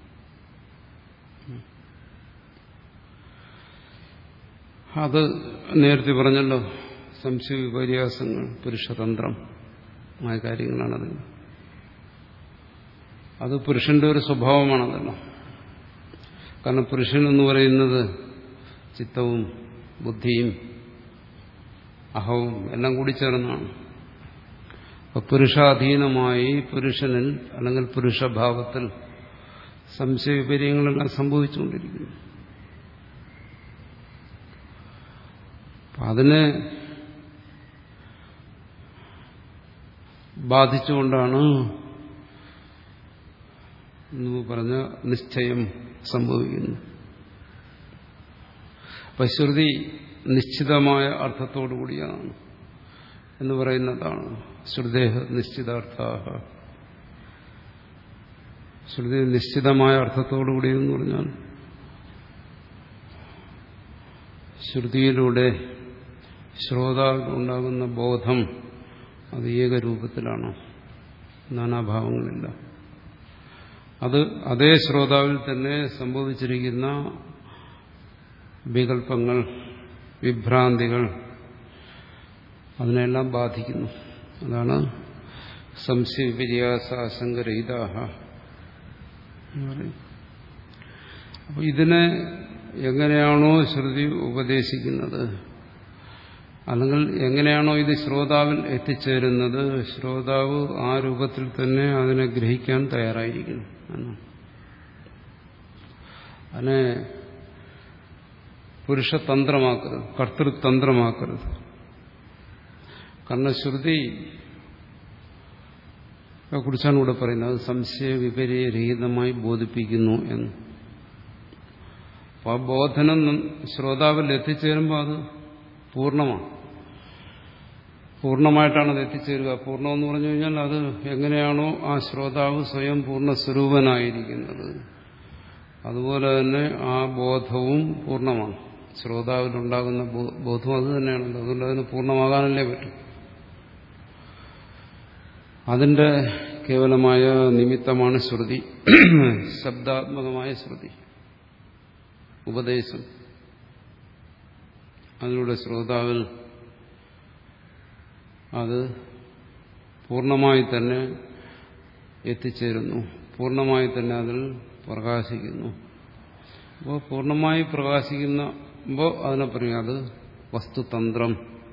അത് നേരത്തെ പറഞ്ഞല്ലോ, സംശയ വിപര്യാസങ്ങൾ പുരുഷതന്ത്രം ആയ കാര്യങ്ങളാണത്. അത് പുരുഷന്റെ ഒരു സ്വഭാവമാണതല്ലോ. കാരണം പുരുഷൻ എന്ന് പറയുന്നത് ചിത്തവും ബുദ്ധിയും അഹവും എല്ലാം കൂടി ചേർന്നാണ്. അപ്പൊ പുരുഷാധീനമായി പുരുഷനിൽ അല്ലെങ്കിൽ പുരുഷഭാവത്തിൽ സംശയവിപര്യങ്ങളെല്ലാം സംഭവിച്ചുകൊണ്ടിരിക്കുന്നു. അതിനെ ബാധിച്ചുകൊണ്ടാണ് എന്ന് പറഞ്ഞ നിശ്ചയം സംഭവിക്കുന്നു. അപ്പൊ ശ്രുതി നിശ്ചിതമായ അർത്ഥത്തോടുകൂടിയാണ് എന്ന് പറയുന്നതാണ്. ശ്രുതേഹ നിശ്ചിതാർത്ഥാഹ. ശ്രുതി നിശ്ചിതമായ അർത്ഥത്തോടുകൂടിയെന്ന് പറഞ്ഞാൽ ശ്രുതിയിലൂടെ ശ്രോതാവിനുണ്ടാകുന്ന ബോധം അത് ഏകരൂപത്തിലാണ്, നാനാഭാവങ്ങളില്ല. അത് അതേ ശ്രോതാവിൽ തന്നെ സംഭവിച്ചിരിക്കുന്ന വികല്പങ്ങൾ, വിഭ്രാന്തികൾ അതിനെല്ലാം ബാധിക്കുന്നു. അതാണ് സംശയ വിപര്യാസ ആശങ്കരഹിതാഹ എന്ന് പറയും. അപ്പോൾ ഇതിനെ എങ്ങനെയാണോ ശ്രുതി ഉപദേശിക്കുന്നത്, അല്ലെങ്കിൽ എങ്ങനെയാണോ ഇത് ശ്രോതാവിൽ എത്തിച്ചേരുന്നത്, ശ്രോതാവ് ആ രൂപത്തിൽ തന്നെ അതിനെ ഗ്രഹിക്കാൻ തയ്യാറായിരിക്കണം എന്നാണ്. അതിനെ പുരുഷതന്ത്രമാക്കരുത്, കർത്തൃതന്ത്രമാക്കരുത്. കാരണം ശ്രുതി കുറിച്ചാണ് ഇവിടെ പറയുന്നത്, അത് സംശയ വിപര്യരഹിതമായി ബോധിപ്പിക്കുന്നു എന്ന്. അപ്പോൾ ആ ബോധനം ശ്രോതാവിൽ എത്തിച്ചേരുമ്പോൾ അത് പൂർണ്ണമാണ്. പൂർണ്ണമായിട്ടാണ് അത് എത്തിച്ചേരുക. പൂർണ്ണമെന്ന് പറഞ്ഞു കഴിഞ്ഞാൽ അത് എങ്ങനെയാണോ ആ ശ്രോതാവ് സ്വയം പൂർണ്ണസ്വരൂപനായിരിക്കുന്നത്, അതുപോലെ തന്നെ ആ ബോധവും പൂർണ്ണമാണ്. ശ്രോതാവിലുണ്ടാകുന്ന ബോധവും അത് തന്നെയാണല്ലോ. അതുകൊണ്ട് അതിന് പൂർണ്ണമാകാനല്ലേ പറ്റും. അതിന്റെ കേവലമായ നിമിത്തമാണ് ശ്രുതി, ശബ്ദാത്മകമായ ശ്രുതി, ഉപദേശം. അതിലൂടെ ശ്രോതാവിൽ അത് പൂർണ്ണമായി തന്നെ എത്തിച്ചേരുന്നു, പൂർണ്ണമായി തന്നെ അതിൽ പ്രകാശിക്കുന്നു. അപ്പോൾ പൂർണ്ണമായി പ്രകാശിക്കുമ്പോൾ അതിനെ പറയും അത് വസ്തുതന്ത്രം.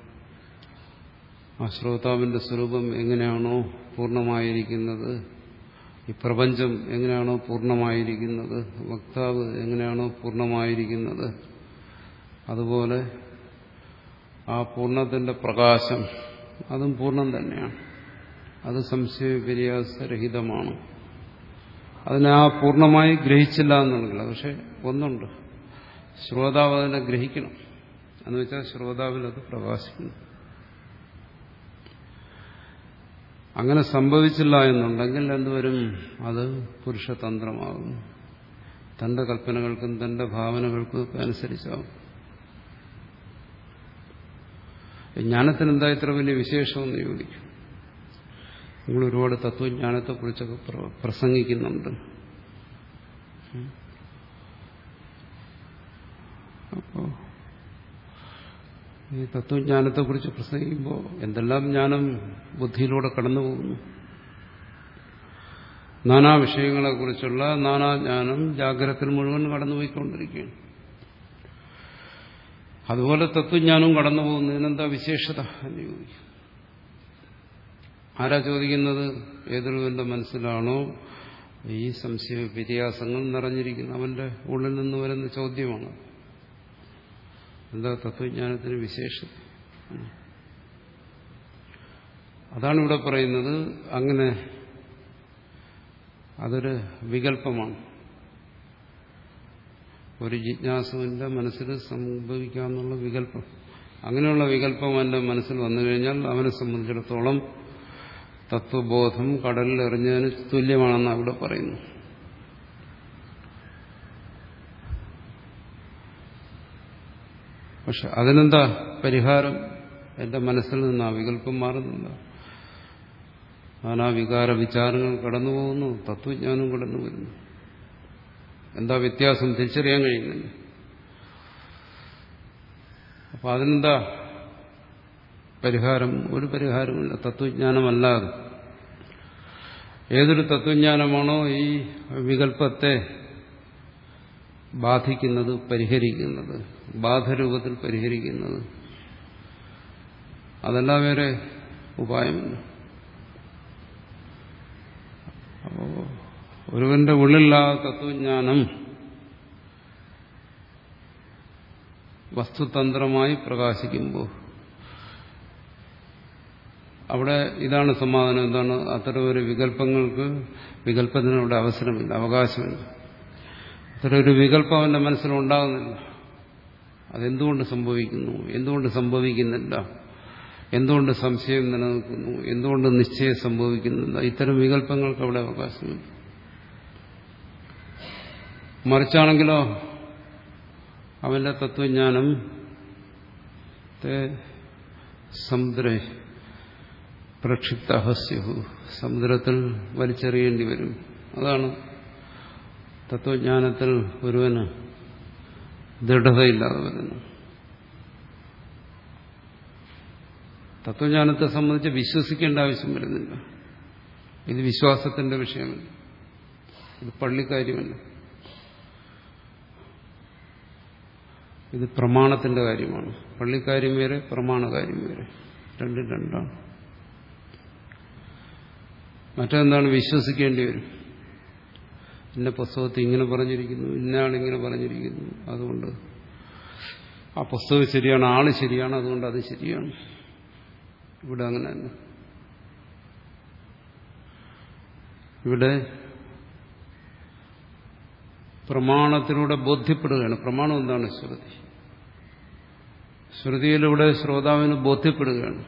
ആ ശ്രോതാവിന്റെ സ്വരൂപം എങ്ങനെയാണോ പൂർണ്ണമായിരിക്കുന്നത്, ഈ പ്രപഞ്ചം എങ്ങനെയാണോ പൂർണ്ണമായിരിക്കുന്നത്, വക്താവ് എങ്ങനെയാണോ പൂർണ്ണമായിരിക്കുന്നത്, അതുപോലെ ആ പൂർണ്ണത്തിന്റെ പ്രകാശം അതും പൂർണ്ണം തന്നെയാണ്. അത് സംശയവിപര്യാസരഹിതമാണ്. അതിനെ ആ പൂർണ്ണമായി ഗ്രഹിച്ചില്ല എന്നുള്ളതില്ല. പക്ഷെ ഒന്നുണ്ട്, ശ്രോതാവ് അതിനെ ഗ്രഹിക്കണം. എന്ന് വെച്ചാൽ ശ്രോതാവിൽ അത് പ്രകാശിക്കണം. അങ്ങനെ സംഭവിച്ചില്ല എന്നുണ്ടെങ്കിൽ എന്തുവരും? അത് പുരുഷതന്ത്രമാകും. തന്റെ കൽപ്പനകൾക്കും തന്റെ ഭാവനകൾക്കും ഒക്കെ അനുസരിച്ചാവും. ജ്ഞാനത്തിന് എന്താ ഇത്ര വലിയ വിശേഷമെന്ന് ചോദിക്കും. നിങ്ങൾ ഒരുപാട് തത്വജ്ഞാനത്തെക്കുറിച്ചൊക്കെ പ്രസംഗിക്കുന്നുണ്ട്. അപ്പോൾ ഈ തത്വജ്ഞാനത്തെക്കുറിച്ച് പ്രസംഗിക്കുമ്പോൾ എന്തെല്ലാം ജ്ഞാനം ബുദ്ധിയിലൂടെ കടന്നു പോകുന്നു. നാനാ വിഷയങ്ങളെക്കുറിച്ചുള്ള നാനാജ്ഞാനം ജാഗ്രതത്തിൽ മുഴുവൻ കടന്നുപോയിക്കൊണ്ടിരിക്കുകയാണ്. അതുപോലെ തത്വജ്ഞാനവും കടന്നു പോകുന്നതിനെന്താ വിശേഷത എന്ന് ചോദിക്കും. ആരാ ചോദിക്കുന്നത്? ഏതൊരുവന്റെ മനസ്സിലാണോ ഈ സംശയ വ്യത്യാസങ്ങൾ നിറഞ്ഞിരിക്കുന്നത് അവന്റെ ഉള്ളിൽ നിന്ന് വരുന്ന ചോദ്യമാണ്. എന്താ തത്വജ്ഞാനത്തിന് വിശേഷം? അതാണ് ഇവിടെ പറയുന്നത്. അങ്ങനെ അതൊരു വികല്പമാണ്. ഒരു ജിജ്ഞാസുവിന്റെ മനസ്സിൽ സംഭവിക്കാമെന്നുള്ള വികല്പം. അങ്ങനെയുള്ള വികല്പം അവന്റെ മനസ്സിൽ വന്നു കഴിഞ്ഞാൽ അവനെ സംബന്ധിച്ചിടത്തോളം തത്വബോധം കടലിൽ എറിഞ്ഞതിന് തുല്യമാണെന്ന് അവിടെ പറയുന്നു. പക്ഷെ അതിനെന്താ പരിഹാരം? എന്റെ മനസ്സിൽ നിന്ന് ആ വികല്പം മാറുന്നില്ല. നാനാ വികാര വിചാരങ്ങൾ കടന്നു പോകുന്നു, തത്വജ്ഞാനം കടന്നു വരുന്നു. എന്താ വ്യത്യാസം തിരിച്ചറിയാൻ കഴിയുന്നില്ല. അപ്പൊ അതിനെന്താ പരിഹാരം? ഒരു പരിഹാരമില്ല, തത്വജ്ഞാനമല്ലാതെ. ഏതൊരു തത്വജ്ഞാനമാണോ ഈ വികല്പത്തെ ബാധിക്കുന്നത്, പരിഹരിക്കുന്നത്, ബാധരൂപത്തിൽ പരിഹരിക്കുന്നത്, അതല്ല വേറെ ഉപായമില്ല. അപ്പോ ഒരുവന്റെ ഉള്ളിൽ ആ തത്വജ്ഞാനം വസ്തുതന്ത്രമായി പ്രകാശിക്കുമ്പോൾ അവിടെ ഇതാണ് സമാധാനം. എന്താണ്? അത്തരം ഒരു വികല്പങ്ങൾക്ക് വികല്പത്തിനവിടെ അവസരമില്ല, അവകാശമില്ല. അത്തരം ഒരു വികല്പം അവന്റെ മനസ്സിലുണ്ടാകുന്നില്ല. അതെന്തുകൊണ്ട് സംഭവിക്കുന്നു, എന്തുകൊണ്ട് സംഭവിക്കുന്നില്ല, എന്തുകൊണ്ട് സംശയം നിലനിൽക്കുന്നു, എന്തുകൊണ്ട് നിശ്ചയം സംഭവിക്കുന്നില്ല, ഇത്തരം വികല്പങ്ങൾക്ക് അവിടെ അവകാശമില്ല. മറിച്ചാണെങ്കിലോ അവന്റെ തത്വജ്ഞാനം സമുദ്രേ പ്രക്ഷിപ്തഹസ്യഹു, സമുദ്രത്തിൽ വലിച്ചെറിയേണ്ടി വരും. അതാണ് തത്വജ്ഞാനത്തിൽ ഒരുവന് ദൃഢതയില്ലാതെ വരുന്നു. തത്വജ്ഞാനത്തെ സംബന്ധിച്ച് വിശ്വസിക്കേണ്ട ആവശ്യം വരുന്നില്ല. ഇത് വിശ്വാസത്തിന്റെ വിഷയമല്ല, ഇത് പള്ളിക്കാര്യമല്ല, ഇത് പ്രമാണത്തിന്റെ കാര്യമാണ്. പള്ളിക്കാര്യം വേറെ, പ്രമാണകാര്യം വേറെ, രണ്ടും രണ്ടാണ്. മറ്റെന്താണ്? വിശ്വസിക്കേണ്ടി വരും. ഇന്ന പുസ്തകത്തിൽ ഇങ്ങനെ പറഞ്ഞിരിക്കുന്നു, ഇന്നയാളിങ്ങനെ പറഞ്ഞിരിക്കുന്നു, അതുകൊണ്ട് ആ പുസ്തകം ശരിയാണ്, ആള് ശരിയാണ്, അതുകൊണ്ട് അത് ശരിയാണ്. ഇവിടെ അങ്ങനെയല്ല. ഇവിടെ പ്രമാണത്തിലൂടെ ബോധ്യപ്പെടുകയാണ്. പ്രമാണം എന്താണ്? ശ്രുതി. ശ്രുതിയിലൂടെ ശ്രോതാവിന് ബോധ്യപ്പെടുകയാണ്.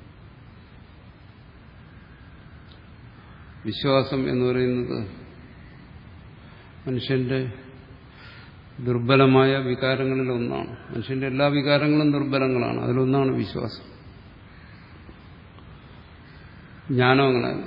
വിശ്വാസം എന്ന് പറയുന്നത് മനുഷ്യന്റെ ദുർബലമായ വികാരങ്ങളിൽ ഒന്നാണ്. മനുഷ്യന്റെ എല്ലാ വികാരങ്ങളും ദുർബലങ്ങളാണ്, അതിലൊന്നാണ് വിശ്വാസം. ജ്ഞാനം അങ്ങനെയല്ല.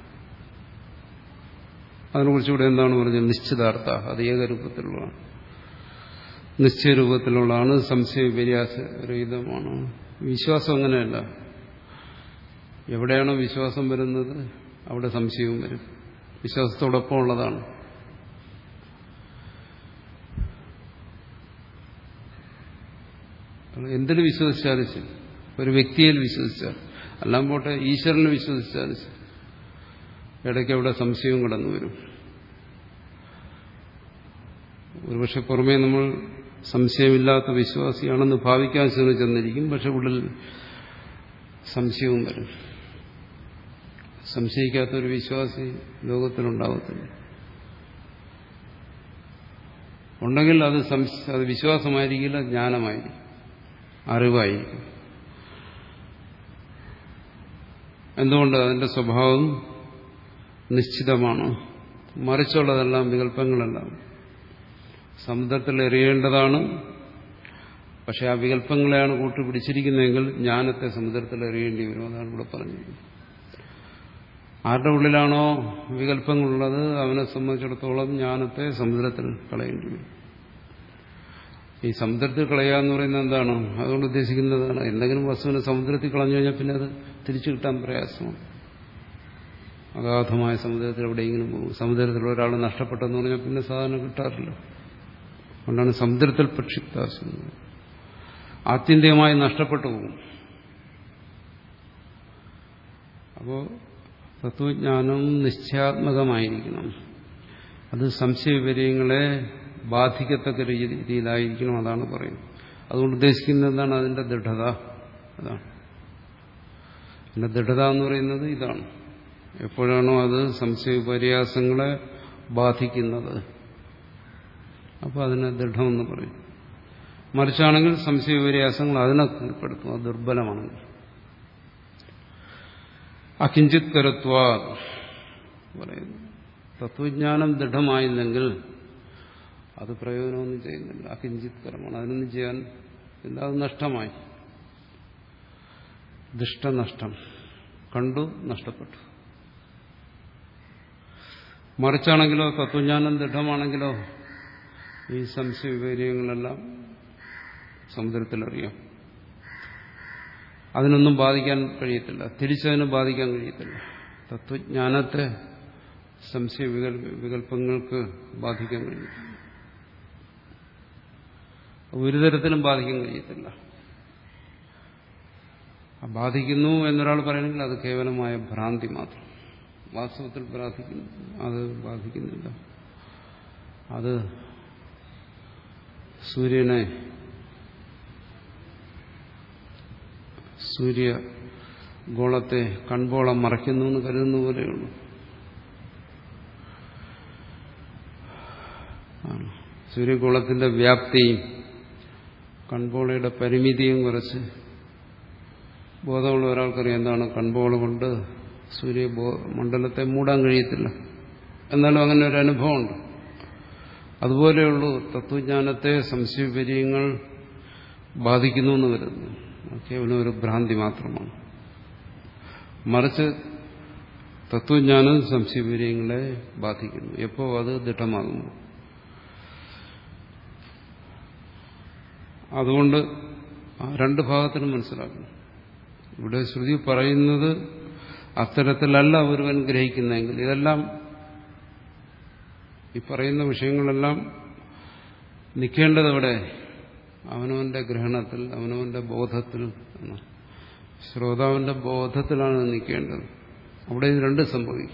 അതിനെക്കുറിച്ചുകൂടെ എന്താണ് പറഞ്ഞത്? നിശ്ചിതാർത്ഥ, അത് ഏകരൂപത്തിലുള്ളതാണ്, നിശ്ചയരൂപത്തിലുള്ളതാണ്, സംശയവിപര്യാസരഹിതമാണ്. വിശ്വാസം അങ്ങനെയല്ല. എവിടെയാണോ വിശ്വാസം വരുന്നത് അവിടെ സംശയവും വരും. വിശ്വാസത്തോടൊപ്പം ഉള്ളതാണ്. എന്തിനു വിശ്വസിച്ചാലും ശരി, ഒരു വ്യക്തിയിൽ വിശ്വസിച്ചാൽ, എല്ലാം പോട്ടെ, ഈശ്വരനെ വിശ്വസിച്ചാലും ശരി, ഇടയ്ക്ക് അവിടെ സംശയവും കടന്നു വരും. ഒരുപക്ഷെ പുറമേ നമ്മൾ സംശയമില്ലാത്ത വിശ്വാസിയാണെന്ന് ഭാവിക്കാൻ ശ്രമിച്ചെന്നിരിക്കും, പക്ഷെ ഉള്ളിൽ സംശയവും വരും. സംശയിക്കാത്തൊരു വിശ്വാസി ലോകത്തിലുണ്ടാവത്തില്ല. ഉണ്ടെങ്കിൽ അത് അത് വിശ്വാസമായിരിക്കില്ല, ജ്ഞാനമായിരിക്കും, അറിവായിരിക്കും. എന്തുകൊണ്ട്? അതിന്റെ സ്വഭാവം നിശ്ചിതമാണ്. മറിച്ചുള്ളതെല്ലാം വികല്പങ്ങളെല്ലാം സമുദ്രത്തിൽ എറിയേണ്ടതാണ്. പക്ഷെ ആ വികല്പങ്ങളെയാണ് കൂട്ടുപിടിച്ചിരിക്കുന്നതെങ്കിൽ ജ്ഞാനത്തെ സമുദ്രത്തിൽ എറിയേണ്ടി വരും. അതാണ് ഇവിടെ പറഞ്ഞിരിക്കുന്നത്. ആരുടെ ഉള്ളിലാണോ വികല്പങ്ങളുള്ളത് അവനെ സംബന്ധിച്ചിടത്തോളം ജ്ഞാനത്തെ സമുദ്രത്തിൽ കളയേണ്ടി വരും. ഈ സമുദ്രത്തിൽ കളയുക എന്ന് പറയുന്നത് എന്താണ്? അതുകൊണ്ട് ഉദ്ദേശിക്കുന്നതാണ്, എന്തെങ്കിലും വസ്തുവിനെ സമുദ്രത്തിൽ കളഞ്ഞു കഴിഞ്ഞാൽ പിന്നെ അത് തിരിച്ചു കിട്ടാൻ പ്രയാസമാണ്. അഗാധമായ സമുദ്രത്തിൽ എവിടെയെങ്കിലും പോകും. സമുദ്രത്തിൽ ഒരാൾ നഷ്ടപ്പെട്ടെന്ന് പറഞ്ഞാൽ പിന്നെ സാധാരണ കിട്ടാറില്ല. അതുകൊണ്ടാണ് സമുദ്രത്തിൽ പ്രക്ഷിപ്താശം, ആത്യന്തികമായി നഷ്ടപ്പെട്ടു പോകും. അപ്പോൾ തത്വജ്ഞാനം നിശ്ചയാത്മകമായിരിക്കണം. അത് സംശയവിപര്യങ്ങളെ ബാധിക്കത്തക്ക രീതിയിലായിരിക്കണം. അതാണ് പറയുന്നത്. അതുകൊണ്ട് ഉദ്ദേശിക്കുന്നത് എന്താണ്? അതിന്റെ ദൃഢത. അതാണ് അതിന്റെ ദൃഢത എന്ന് പറയുന്നത്. ഇതാണ് എപ്പോഴാണോ അത് സംശയവിപര്യാസങ്ങളെ ബാധിക്കുന്നത്, അപ്പോൾ അതിനെ ദൃഢമെന്ന് പറയും. മറിച്ചാണെങ്കിൽ സംശയവിപര്യാസങ്ങൾ അതിനെ കീഴ്പ്പെടുത്തും, അത് ദുർബലമാണെങ്കിൽ. അകിഞ്ചിത് കരത്വാ പറയുന്നു. തത്വജ്ഞാനം ദൃഢമായില്ലെങ്കിൽ അത് പ്രയോജനമൊന്നും ചെയ്യുന്നില്ല, അകിഞ്ചിത് കരമാണ്. അതിനൊന്നും ചെയ്യാൻ ഇല്ല, അത് നഷ്ടമായി. ദുഷ്ടനഷ്ടം, കണ്ടു നഷ്ടപ്പെട്ടു. മറിച്ചാണെങ്കിലോ തത്വജ്ഞാനം ദൃഢമാണെങ്കിലോ ഈ സംശയവിപര്യങ്ങളെല്ലാം സമുദ്രത്തിലറിയാം. അതിനൊന്നും ബാധിക്കാൻ കഴിയത്തില്ല, തിരിച്ചതിനെ ബാധിക്കാൻ കഴിയത്തില്ല. തത്വജ്ഞാനത്തെ സംശയ വികല്പങ്ങൾക്ക് ബാധിക്കാൻ കഴിയത്തില്ല, ഒരു തരത്തിലും ബാധിക്കാൻ കഴിയത്തില്ല. ബാധിക്കുന്നു എന്നൊരാൾ പറയണമെങ്കിൽ അത് കേവലമായ ഭ്രാന്തി മാത്രം. വാസ്തവത്തിൽ ബാധിക്കുന്നു, അത് ബാധിക്കുന്നില്ല. അത് സൂര്യനെ സൂര്യഗോളത്തെ കൺപോളം മറയ്ക്കുന്നു എന്ന് കരുതുന്ന പോലെയുള്ളൂ. സൂര്യഗോളത്തിന്റെ വ്യാപ്തിയും കൺപോളയുടെ പരിമിതിയും കുറച്ച് ബോധമുള്ള ഒരാൾക്കറിയാം എന്താണ് കൺപോള കൊണ്ട് സൂര്യ മണ്ഡലത്തെ മൂടാൻ കഴിയത്തില്ല. എന്നാലും അങ്ങനെ ഒരു അനുഭവമുണ്ട്. അതുപോലെയുള്ളൂ തത്വജ്ഞാനത്തെ സംശയവിപര്യങ്ങൾ ബാധിക്കുന്നു എന്ന് വരുന്നു. കേവലം ഒരു ഭ്രാന്തി മാത്രമാണ്. മറിച്ച് തത്വജ്ഞാനം സംശയവിപര്യങ്ങളെ ബാധിക്കുന്നു. എപ്പോ? അത് ദൃഢമാകുന്നു. അതുകൊണ്ട് രണ്ട് ഭാഗത്തിനും മനസ്സിലാക്കണം. ഇവിടെ ശ്രുതി പറയുന്നത് അത്തരത്തിലല്ല ഒരുവൻ ഗ്രഹിക്കുന്നതെങ്കിൽ ഇതെല്ലാം ഈ പറയുന്ന വിഷയങ്ങളെല്ലാം നിൽക്കേണ്ടത് ഇവിടെ അവനവന്റെ ഗ്രഹണത്തിൽ, അവനവന്റെ ബോധത്തിൽ, ശ്രോതാവിന്റെ ബോധത്തിലാണ് നിൽക്കേണ്ടത്. അവിടെ ഇത് രണ്ടും സംഭവിക്കും.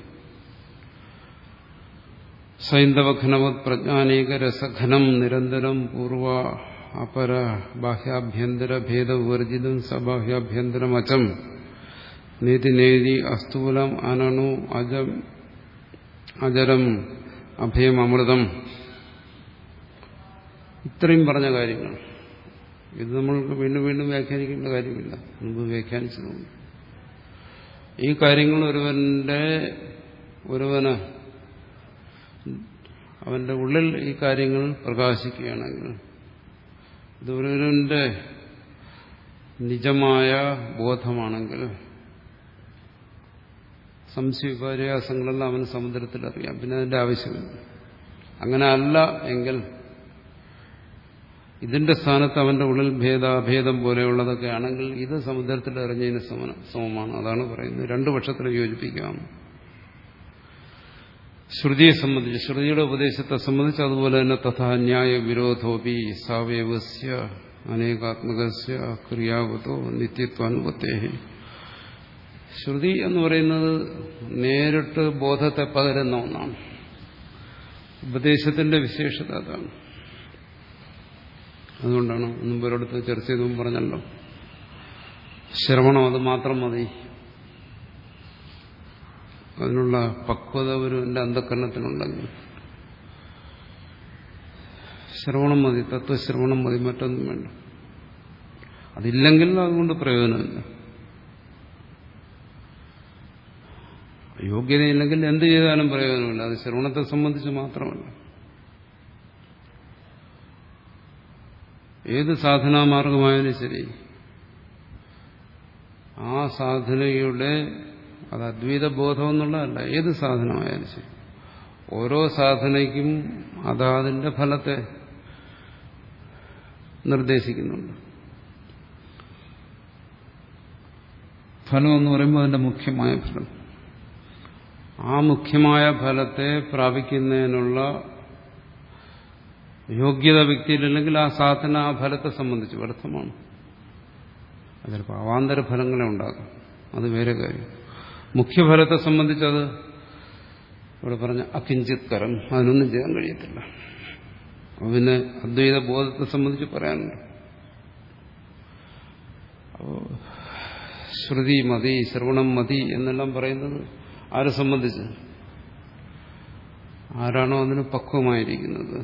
സൈന്ധവഘനവത് പ്രജ്ഞാനേക രസഘനം നിരന്തരം പൂർവ അപര ബാഹ്യാഭ്യന്തര ഭേദവിവർജിതം സബാഹ്യാഭ്യന്തരമചം നേതി നേതി അസ്ഥൂലം അനണു അജം അജരം അഭയം അമൃതം. ഇത്രയും പറഞ്ഞ കാര്യങ്ങൾ ഇത് നമ്മൾക്ക് വീണ്ടും വീണ്ടും വ്യാഖ്യാനിക്കേണ്ട കാര്യമില്ല, മുമ്പ് വ്യാഖ്യാനിച്ചതുകൊണ്ട്. ഈ കാര്യങ്ങൾ ഒരുവന്റെ ഒരുവന് അവന്റെ ഉള്ളിൽ ഈ കാര്യങ്ങൾ പ്രകാശിക്കുകയാണെങ്കിൽ ഇത് ഒരുവന്റെ നിജമായ ബോധമാണെങ്കിൽ സംശയപര്യാസങ്ങളെല്ലാം അവന് സമുദ്രത്തിൽ അറിയാം, പിന്നെ അതിന്റെ ആവശ്യമില്ല. അങ്ങനെ അല്ല എങ്കിൽ ഇതിന്റെ സ്ഥാനത്ത് അവന്റെ ഉള്ളിൽ ഭേദാഭേദം പോലെയുള്ളതൊക്കെ ആണെങ്കിൽ ഇത് സമുദ്രത്തിൽ എറിഞ്ഞതിന് സമമാണ്. അതാണ് പറയുന്നത്. രണ്ടു പക്ഷത്തിനെ യോജിപ്പിക്കാം. ശ്രുതിയെ സംബന്ധിച്ച്, ശ്രുതിയുടെ ഉപദേശത്തെ സംബന്ധിച്ച് അതുപോലെ തന്നെ തഥാ ന്യായ വിരോധോപി സാവയവസ്യ അനേകാത്മകസ്യ ക്രിയാവതോ നിത്യത്വാനുപത്തേഹി. ശ്രുതി എന്ന് പറയുന്നത് നേരിട്ട് ബോധത്തെ പകരുന്ന ഒന്നാണ്. ഉപദേശത്തിന്റെ വിശേഷത അതാണ്. അതുകൊണ്ടാണ് മുമ്പ് ഒരിടത്ത് ചർച്ച ചെയ്തും പറഞ്ഞല്ലോ, ശ്രവണം അത് മാത്രം മതി, അതിനുള്ള പക്വത ഒരു എന്റെ അന്ധക്കരണത്തിനുണ്ടെങ്കിൽ ശ്രവണം മതി, തത്വശ്രവണം മതി, മറ്റൊന്നും വേണ്ട. അതില്ലെങ്കിൽ അതുകൊണ്ട് പ്രയോജനമില്ല. യോഗ്യതയില്ലെങ്കിൽ എന്ത് ചെയ്താലും പ്രയോജനമില്ല. അത് ശ്രവണത്തെ സംബന്ധിച്ച് മാത്രമല്ല, ഏത് സാധനാമാർഗമായാലും ശരി, ആ സാധനയുടെ അത് അദ്വൈത ബോധം എന്നുള്ളതല്ല, ഏത് സാധനമായാലും ശരി, ഓരോ സാധനയ്ക്കും അതാതിന്റെ ഫലത്തെ നിർദ്ദേശിക്കുന്നുണ്ട്. ഫലം എന്ന് പറയുമ്പോൾ അതിന്റെ മുഖ്യമായ ഫലം, ആ മുഖ്യമായ ഫലത്തെ പ്രാപിക്കുന്നതിനുള്ള യോഗ്യത വ്യക്തിയിലില്ലെങ്കിൽ ആ സാധന ആ ഫലത്തെ സംബന്ധിച്ച് വ്യർത്ഥമാണ്. ചിലപ്പോൾ അവാന്തര ഫലങ്ങളെ ഉണ്ടാകാം, അത് വേറെ കാര്യം. മുഖ്യഫലത്തെ സംബന്ധിച്ചത് ഇവിടെ പറഞ്ഞ അകിഞ്ചിത് കരം, അതിനൊന്നും ചെയ്യാൻ കഴിയത്തില്ല. പിന്നെ അദ്വൈത ബോധത്തെ സംബന്ധിച്ച് പറയാനുണ്ട്. അപ്പോൾ ശ്രുതി മതി, ശ്രവണം മതി എന്നെല്ലാം പറയുന്നത് ആരെ സംബന്ധിച്ച്? ആരാണോ അതിന് പക്വമായിരിക്കുന്നത്.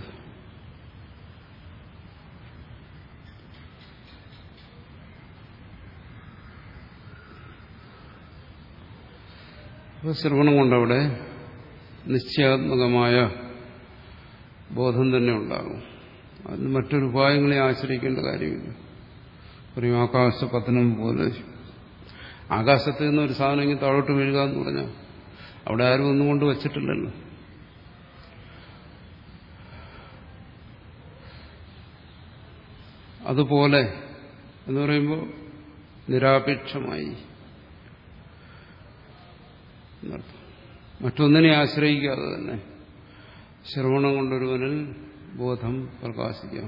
അപ്പോൾ ശ്രവണം കൊണ്ടവിടെ നിശ്ചയാത്മകമായ ബോധം തന്നെ ഉണ്ടാകും. അതിന് മറ്റൊരു ഉപായങ്ങളെ ആശ്രയിക്കേണ്ട കാര്യമില്ല. പറയും ആകാശപതനം പോലെ, ആകാശത്ത് നിന്ന് ഒരു സാധനം ഇങ്ങനെ താഴോട്ട് വീഴുക എന്ന് പറഞ്ഞാൽ അവിടെ ആരും ഒന്നും കൊണ്ട് വച്ചിട്ടില്ലല്ലോ. അതുപോലെ എന്ന് പറയുമ്പോൾ നിരാപേക്ഷമായി എന്നർത്ഥം. മറ്റൊന്നിനെ ആശ്രയിക്കാതെ തന്നെ ശ്രവണം കൊണ്ടൊരുവനിൽ ബോധം പ്രകാശിക്കാം.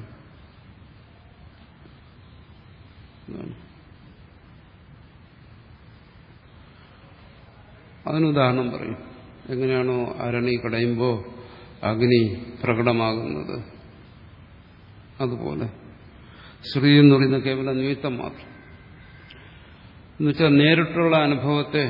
അതിനുദാഹരണം പറയും. എങ്ങനെയാണോ അരണി കടയുമ്പോൾ അഗ്നി പ്രകടമാകുന്നത്, അതുപോലെ ശ്രുതി എന്ന് പറയുന്ന കേവലം നിമിത്തം മാത്രം. എന്നുവെച്ചാൽ നേരിട്ടുള്ള അനുഭവത്തെ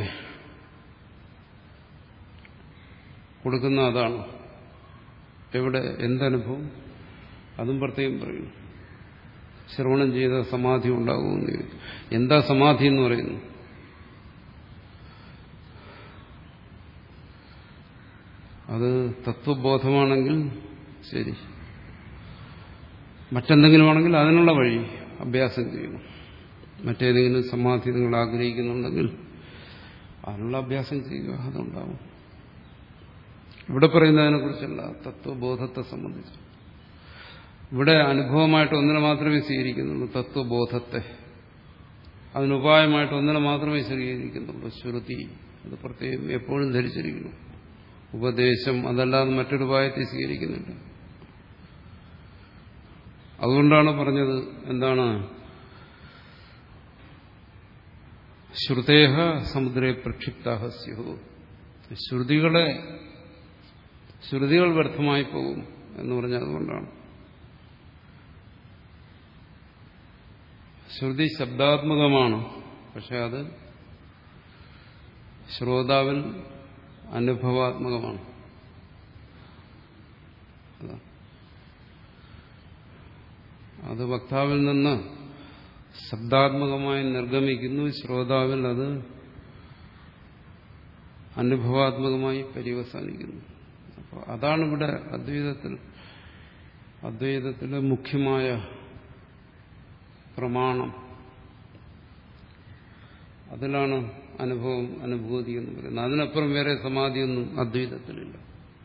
കൊടുക്കുന്ന അതാണ്. എവിടെ എന്തനുഭവം, അതും പ്രത്യേകം പറയുന്നു. ശ്രവണം ചെയ്ത സമാധി ഉണ്ടാകുമെന്ന് ചോദിച്ചു. എന്താ സമാധി എന്ന് പറയുന്നു? അത് തത്വബോധമാണെങ്കിൽ ശരി, മറ്റെന്തെങ്കിലും ആണെങ്കിൽ അതിനുള്ള വഴി അഭ്യാസം ചെയ്യണം. മറ്റേതെങ്കിലും സമാധി നിങ്ങൾ ആഗ്രഹിക്കുന്നുണ്ടെങ്കിൽ അതിനുള്ള അഭ്യാസം ചെയ്യുക, അതുണ്ടാവും. ഇവിടെ പറയുന്നതിനെ കുറിച്ചല്ല, തത്വബോധത്തെ സംബന്ധിച്ച്. ഇവിടെ അനുഭവമായിട്ട് ഒന്നിനെ മാത്രമേ സ്വീകരിക്കുന്നുള്ളൂ, തത്വബോധത്തെ. അതിനുപായമായിട്ട് ഒന്നിനെ മാത്രമേ സ്വീകരിക്കുന്നുള്ളൂ, ശ്രുതി. അത് പ്രത്യേകം എപ്പോഴും ധരിച്ചിരിക്കുന്നു. ഉപദേശം അതല്ലാതെ മറ്റൊരു ഉപായത്തെ സ്വീകരിക്കുന്നില്ല. അതുകൊണ്ടാണ് പറഞ്ഞത് എന്താണ്, ശ്രുതേഹ സമുദ്രേ പ്രക്ഷിപ്താഹ സ്യുഃ. ശ്രുതികളെ ശ്രുതികൾ വ്യർത്ഥമായി പോകും എന്ന് പറഞ്ഞാൽ അതുകൊണ്ടാണ്. ശ്രുതി ശബ്ദാത്മകമാണ്, പക്ഷെ അത് ശ്രോതാവിൽ അനുഭവാത്മകമാണ്. അത് വക്താവിൽ നിന്ന് ശബ്ദാത്മകമായി നിർഗമിക്കുന്നു, ശ്രോതാവിൽ അത് അനുഭവാത്മകമായി പര്യവസാനിക്കുന്നു. അപ്പോൾ അതാണ് ഇവിടെ അദ്വൈതത്തിൽ അദ്വൈതത്തിലെ മുഖ്യമായ പ്രമാണം. അതിലാണ് അനുഭവം, അനുഭൂതി എന്ന് പറയുന്നത്. അതിനപ്പുറം വേറെ സമാധിയൊന്നും അദ്വൈതത്തിലില്ല.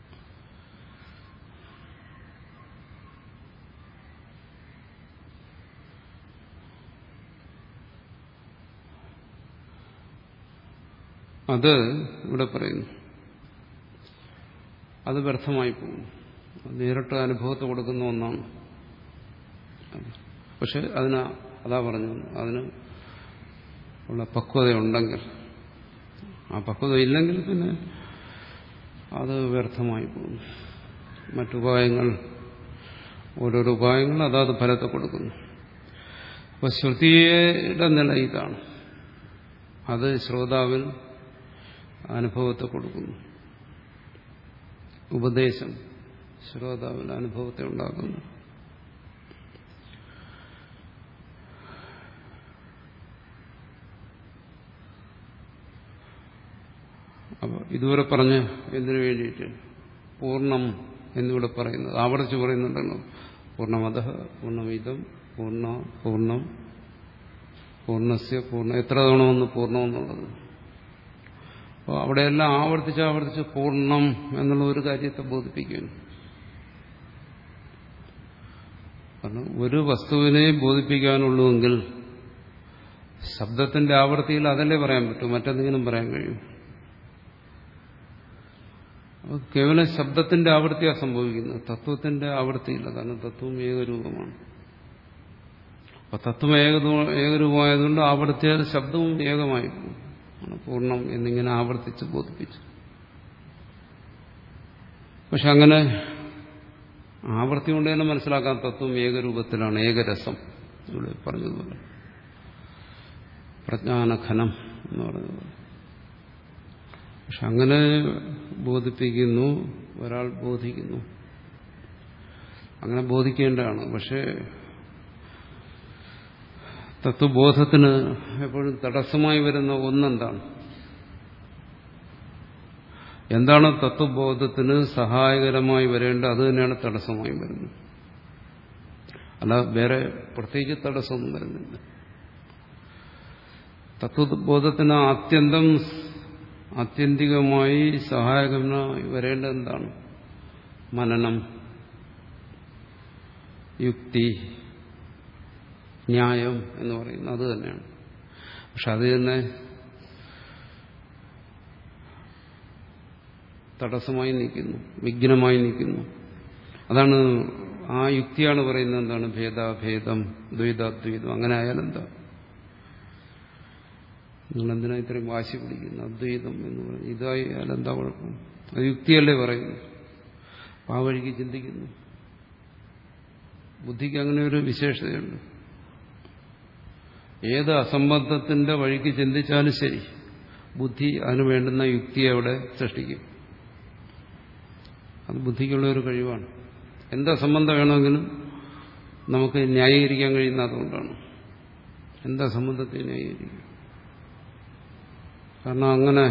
അത് ഇവിടെ പറയുന്നു, അത് വ്യർത്ഥമായി പോകും. നേരിട്ട് അനുഭവത്തെ കൊടുക്കുന്ന ഒന്നാണ്. പക്ഷെ അതിന് അതാ പറഞ്ഞു, അതിന് ഉള്ള പക്വതയുണ്ടെങ്കിൽ, ആ പക്വത ഇല്ലെങ്കിൽ പിന്നെ അത് വ്യർത്ഥമായി പോകും. മറ്റുപായങ്ങൾ, ഓരോരോ ഉപായങ്ങൾ അതാത് ഫലത്തെ കൊടുക്കുന്നു. അപ്പോൾ ശ്രുതിയുടെ നില ഇതാണ്. അത് ശ്രോതാവിൽ അനുഭവത്തെ കൊടുക്കുന്നു. ഉപദേശം ശ്രോതാവിൽ അനുഭവത്തെ ഉണ്ടാക്കുന്നു. അപ്പോൾ ഇതുവരെ പറഞ്ഞ് എന്തിനു വേണ്ടിയിട്ട് പൂർണ്ണം എന്നിവിടെ പറയുന്നത് ആവർത്തിച്ച് പറയുന്നുണ്ടല്ലോ. പൂർണ്ണമതഃ പൂർണ്ണമിദം പൂർണ്ണ പൂർണ്ണം പൂർണ്ണസ്യ പൂർണ്ണ, എത്ര തവണ വന്ന് പൂർണ്ണമെന്നുള്ളത്. അപ്പോൾ അവിടെയെല്ലാം ആവർത്തിച്ച് ആവർത്തിച്ച് പൂർണ്ണം എന്നുള്ള ഒരു കാര്യത്തെ ബോധിപ്പിക്കുന്നു. കാരണം ഒരു വസ്തുവിനെ ബോധിപ്പിക്കാനുള്ളൂവെങ്കിൽ ശബ്ദത്തിന്റെ ആവർത്തിയിൽ അതല്ലേ പറയാൻ പറ്റൂ, മറ്റെന്തെങ്കിലും പറയാൻ കഴിയും. കേവലം ശബ്ദത്തിന്റെ ആവൃത്തിയാണ് സംഭവിക്കുന്നത്, തത്വത്തിന്റെ ആവൃത്തിയില്ല. കാരണം തത്വം ഏകരൂപമാണ്. അപ്പൊ തത്വം ഏക ഏകരൂപമായതുകൊണ്ട് ആവർത്തിയാൽ ശബ്ദവും ഏകമായി പോകും. പൂർണ്ണം എന്നിങ്ങനെ ആവർത്തിച്ച് ബോധിപ്പിച്ചു. പക്ഷെ അങ്ങനെ ആവർത്തി കൊണ്ട് തന്നെ മനസ്സിലാക്കാൻ തത്വം ഏകരൂപത്തിലാണ്, ഏകരസം ഇവിടെ പറഞ്ഞതുപോലെ, പ്രജ്ഞാനഘനം എന്ന് പറയുന്നത്. പക്ഷെ അങ്ങനെ ബോധിപ്പിക്കുന്നു, ഒരാൾ ബോധിക്കുന്നു, അങ്ങനെ ബോധിക്കേണ്ടതാണ്. പക്ഷേ തത്വബോധത്തിന് എപ്പോഴും തടസ്സമായി വരുന്ന ഒന്നെന്താണ്? എന്താണ് തത്വബോധത്തിന് സഹായകരമായി വരേണ്ടത് അത് തന്നെയാണ് തടസ്സമായി വരുന്നത്. അല്ല വേറെ പ്രത്യേകിച്ച് തടസ്സമൊന്നും വരുന്നില്ല. തത്വബോധത്തിന് ആത്യന്തം ആത്യന്തികമായി സഹായകരമായി വരേണ്ടത് എന്താണ്? മനനം, യുക്തി, ന്യായം എന്ന് പറയുന്നത് അത് തന്നെയാണ്. പക്ഷെ അത് തന്നെ തടസ്സമായി നിൽക്കുന്നു, വിഘ്നമായി നിൽക്കുന്നു. അതാണ് ആ യുക്തിയാണ് പറയുന്നത് എന്താണ്? ഭേദാഭേദം, ദ്വൈതാദ്വൈതം. അങ്ങനെ ആയാലെന്താ? നിങ്ങളെന്തിനാ ഇത്രയും വാശി പിടിക്കുന്നു? അദ്വൈതം എന്ന് പറഞ്ഞു ഇതായാലെന്താ കുഴപ്പം? അത് യുക്തിയല്ലേ പറയുന്നു. ആ വഴിക്ക് ചിന്തിക്കുന്നു. ബുദ്ധിക്ക് അങ്ങനെ ഒരു വിശേഷതയുണ്ട്. ഏത് അസംബന്ധത്തിന്റെ വഴിക്ക് ചിന്തിച്ചാലും ശരി, ബുദ്ധി അതിന് വേണ്ടുന്ന യുക്തിയെ അവിടെ സൃഷ്ടിക്കും. അത് ബുദ്ധിക്കുള്ള ഒരു കഴിവാണ്. എന്താ സംബന്ധം വേണമെങ്കിലും നമുക്ക് ന്യായീകരിക്കാൻ കഴിയുന്ന അതുകൊണ്ടാണ്. എന്താ സംബന്ധത്തെ ന്യായീകരിക്കും? കാരണം അങ്ങനെ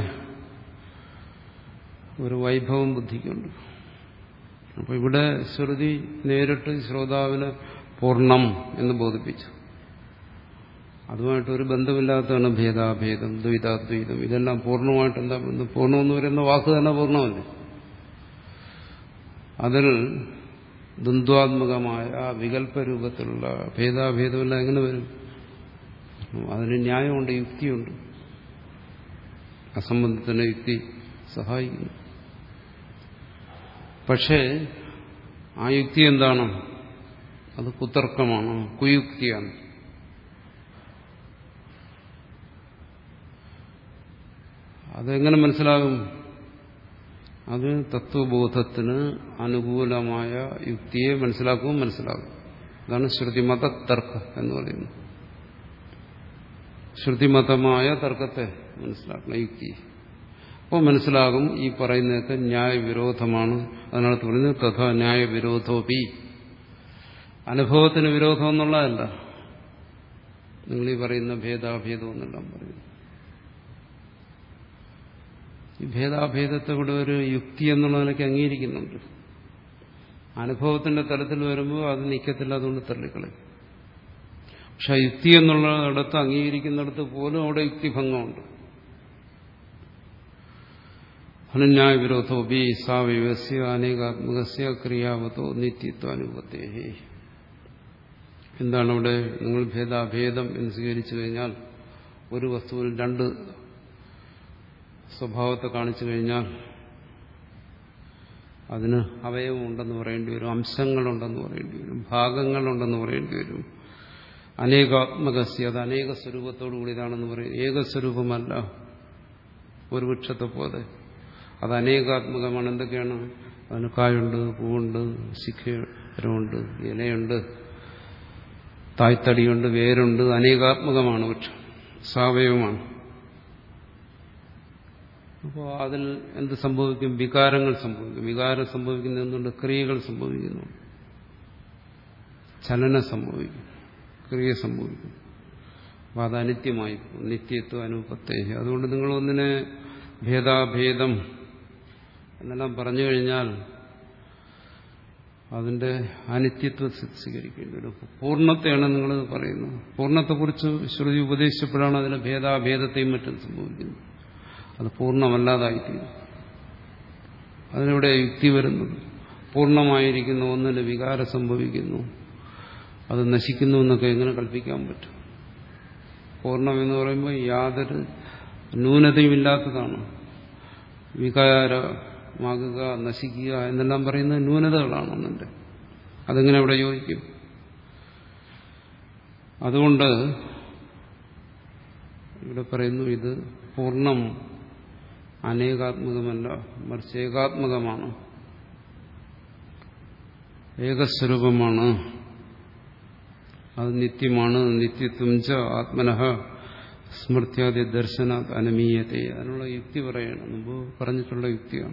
ഒരു വൈഭവം ബുദ്ധിക്കുണ്ട്. അപ്പോൾ ഇവിടെ ശ്രുതി നേരിട്ട് ശ്രോതാവിനെ പൂർണ്ണം എന്ന് ബോധിപ്പിച്ചു. അതുമായിട്ടൊരു ബന്ധമില്ലാത്തതാണ് ഭേദാഭേദം, ദ്വൈതാദ്വൈതം. ഇതെല്ലാം പൂർണ്ണമായിട്ട് എന്താ ബന്ധം? പൂർണ്ണമെന്ന് പറയുന്ന വാക്ക് തന്നെ പൂർണ്ണമല്ലേ. അതിൽ ദ്വന്ദ്വാത്മകമായ വികല്പരൂപത്തിലുള്ള ഭേദാഭേദമെല്ലാം എങ്ങനെ വരും? അതിന് ന്യായമുണ്ട്, യുക്തിയുണ്ട്. അസംബന്ധത്തിന് യുക്തി സഹായിക്കുന്നു. പക്ഷേ ആ യുക്തി എന്താണ്? അത് കുതർക്കമാണ്, കുയുക്തിയാണ്. അതെങ്ങനെ മനസ്സിലാകും? അത് തത്വബോധത്തിന് അനുകൂലമായ യുക്തിയെ മനസ്സിലാക്കുമ്പോൾ മനസ്സിലാകും. അതാണ് ശ്രുതിമത തർക്കം എന്ന് പറയുന്നത്. ശ്രുതിമതമായ തർക്കത്തെ മനസ്സിലാക്കണം, യുക്തി. അപ്പോൾ മനസ്സിലാകും ഈ പറയുന്നതൊക്കെ ന്യായവിരോധമാണ്. അതിനകത്ത് പറയുന്നത് തഥാ ന്യായവിരോധോപി. അനുഭവത്തിന് വിരോധം എന്നുള്ളതല്ല നിങ്ങളീ പറയുന്ന ഭേദാഭേദം എന്നെല്ലാം പറയുന്നു. ഈ ഭേദാഭേദത്തെ കൂടെ ഒരു യുക്തി എന്നുള്ള നിലയ്ക്ക് അംഗീകരിക്കുന്നുണ്ട്. അനുഭവത്തിന്റെ തലത്തിൽ വരുമ്പോൾ അത് നിൽക്കത്തില്ല, അതുകൊണ്ട് തള്ളിക്കളയും. പക്ഷെ യുക്തി എന്നുള്ളിടത്ത് അംഗീകരിക്കുന്നിടത്ത് പോലും അവിടെ യുക്തിഭംഗമുണ്ട്. അനന്യായ വിരോധോ ബി സാവയവസ്യ അനേകാത്മകസ്യ ക്രിയാവതോ നിത്യത്വാനുപത്തേ. എന്താണ് അവിടെ? നിങ്ങൾ ഭേദാഭേദം എന്ന് സ്വീകരിച്ചു കഴിഞ്ഞാൽ ഒരു വസ്തുവിൽ രണ്ട് സ്വഭാവത്തെ കാണിച്ചു കഴിഞ്ഞാൽ അതിന് അവയവമുണ്ടെന്ന് പറയേണ്ടി വരും, അംശങ്ങളുണ്ടെന്ന് പറയേണ്ടി വരും, ഭാഗങ്ങളുണ്ടെന്ന് പറയേണ്ടി വരും. അനേകാത്മകസ്യ, അത് അനേക സ്വരൂപത്തോടു കൂടിയതാണെന്ന് പറയും. ഏകസ്വരൂപമല്ല ഒരു വൃക്ഷത്തെ പോലെ, അത് അനേകാത്മകമാണ്. എന്തൊക്കെയാണ്? അതിന് കായുണ്ട്, പൂവുണ്ട്, ശിഖരമുണ്ട്, ഇലയുണ്ട്, തായ്തടിയുണ്ട്, വേരുണ്ട്. അനേകാത്മകമാണ് വൃക്ഷം, സാവയവമാണ്. അപ്പോൾ അതിൽ എന്ത് സംഭവിക്കും? വികാരങ്ങൾ സംഭവിക്കും. വികാരം സംഭവിക്കുന്ന എന്തുകൊണ്ട്? ക്രിയകൾ സംഭവിക്കുന്നു, ചലനം സംഭവിക്കും, ക്രിയ സംഭവിക്കും. അപ്പോൾ അത് അനിത്യമായി, നിത്യത്വ അനുപത്തേ. അതുകൊണ്ട് നിങ്ങൾ ഒന്നിനെ ഭേദാഭേദം എന്നെല്ലാം പറഞ്ഞു കഴിഞ്ഞാൽ അതിന്റെ അനിത്യത്വം സ്വീകരിക്കേണ്ടി വരും. പൂർണ്ണത്തെയാണ് നിങ്ങൾ പറയുന്നത്. പൂർണ്ണത്തെക്കുറിച്ച് ശ്രുതി ഉപദേശിച്ചപ്പോഴാണ് അതിലെ ഭേദാഭേദത്തെയും മറ്റും സംഭവിക്കുന്നത്. അത് പൂർണ്ണമല്ലാതായിത്തീരും. അതിനിവിടെ യുക്തി വരുന്നത്. പൂർണ്ണമായിരിക്കുന്ന ഒന്നിന് വികാരം സംഭവിക്കുന്നു, അത് നശിക്കുന്നു എന്നൊക്കെ എങ്ങനെ കൽപ്പിക്കാൻ പറ്റും? പൂർണ്ണമെന്ന് പറയുമ്പോൾ യാതൊരു ന്യൂനതയും ഇല്ലാത്തതാണ്. വികാരമാകുക, നശിക്കുക എന്നെല്ലാം പറയുന്നത് ന്യൂനതകളാണ് ഒന്നിന്റെ. അതെങ്ങനെ അവിടെ യോജിക്കും? അതുകൊണ്ട് ഇവിടെ പറയുന്നു ഇത് പൂർണ്ണം അനേകാത്മകമല്ല, മറിച്ച് ഏകാത്മകമാണ്, ഏകസ്വരൂപമാണ്, അത് നിത്യമാണ്. നിത്യത്വം ച ആത്മനഃ സ്മൃത്യാദി ദർശനാത് അനമീയത്തെ. അതിനുള്ള യുക്തി പറയണം, മുമ്പ് പറഞ്ഞിട്ടുള്ള യുക്തിയാണ്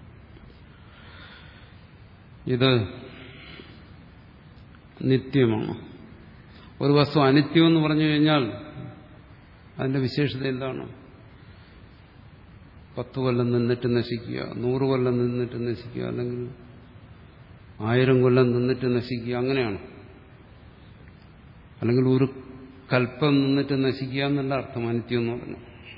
ഇത്. നിത്യമാണ്. ഒരു വസ്തു അനിത്യം എന്ന് പറഞ്ഞു കഴിഞ്ഞാൽ അതിന്റെ വിശേഷത എന്താണ്? പത്ത് കൊല്ലം നിന്നിട്ട് നശിക്കുക, നൂറ് കൊല്ലം നിന്നിട്ട് നശിക്കുക, അല്ലെങ്കിൽ ആയിരം കൊല്ലം നിന്നിട്ട് നശിക്കുക, അങ്ങനെയാണ്. അല്ലെങ്കിൽ ഒരു കൽപ്പം നിന്നിട്ട് നശിക്കുക എന്നല്ല അർത്ഥം അനിത്യം എന്ന് പറഞ്ഞു.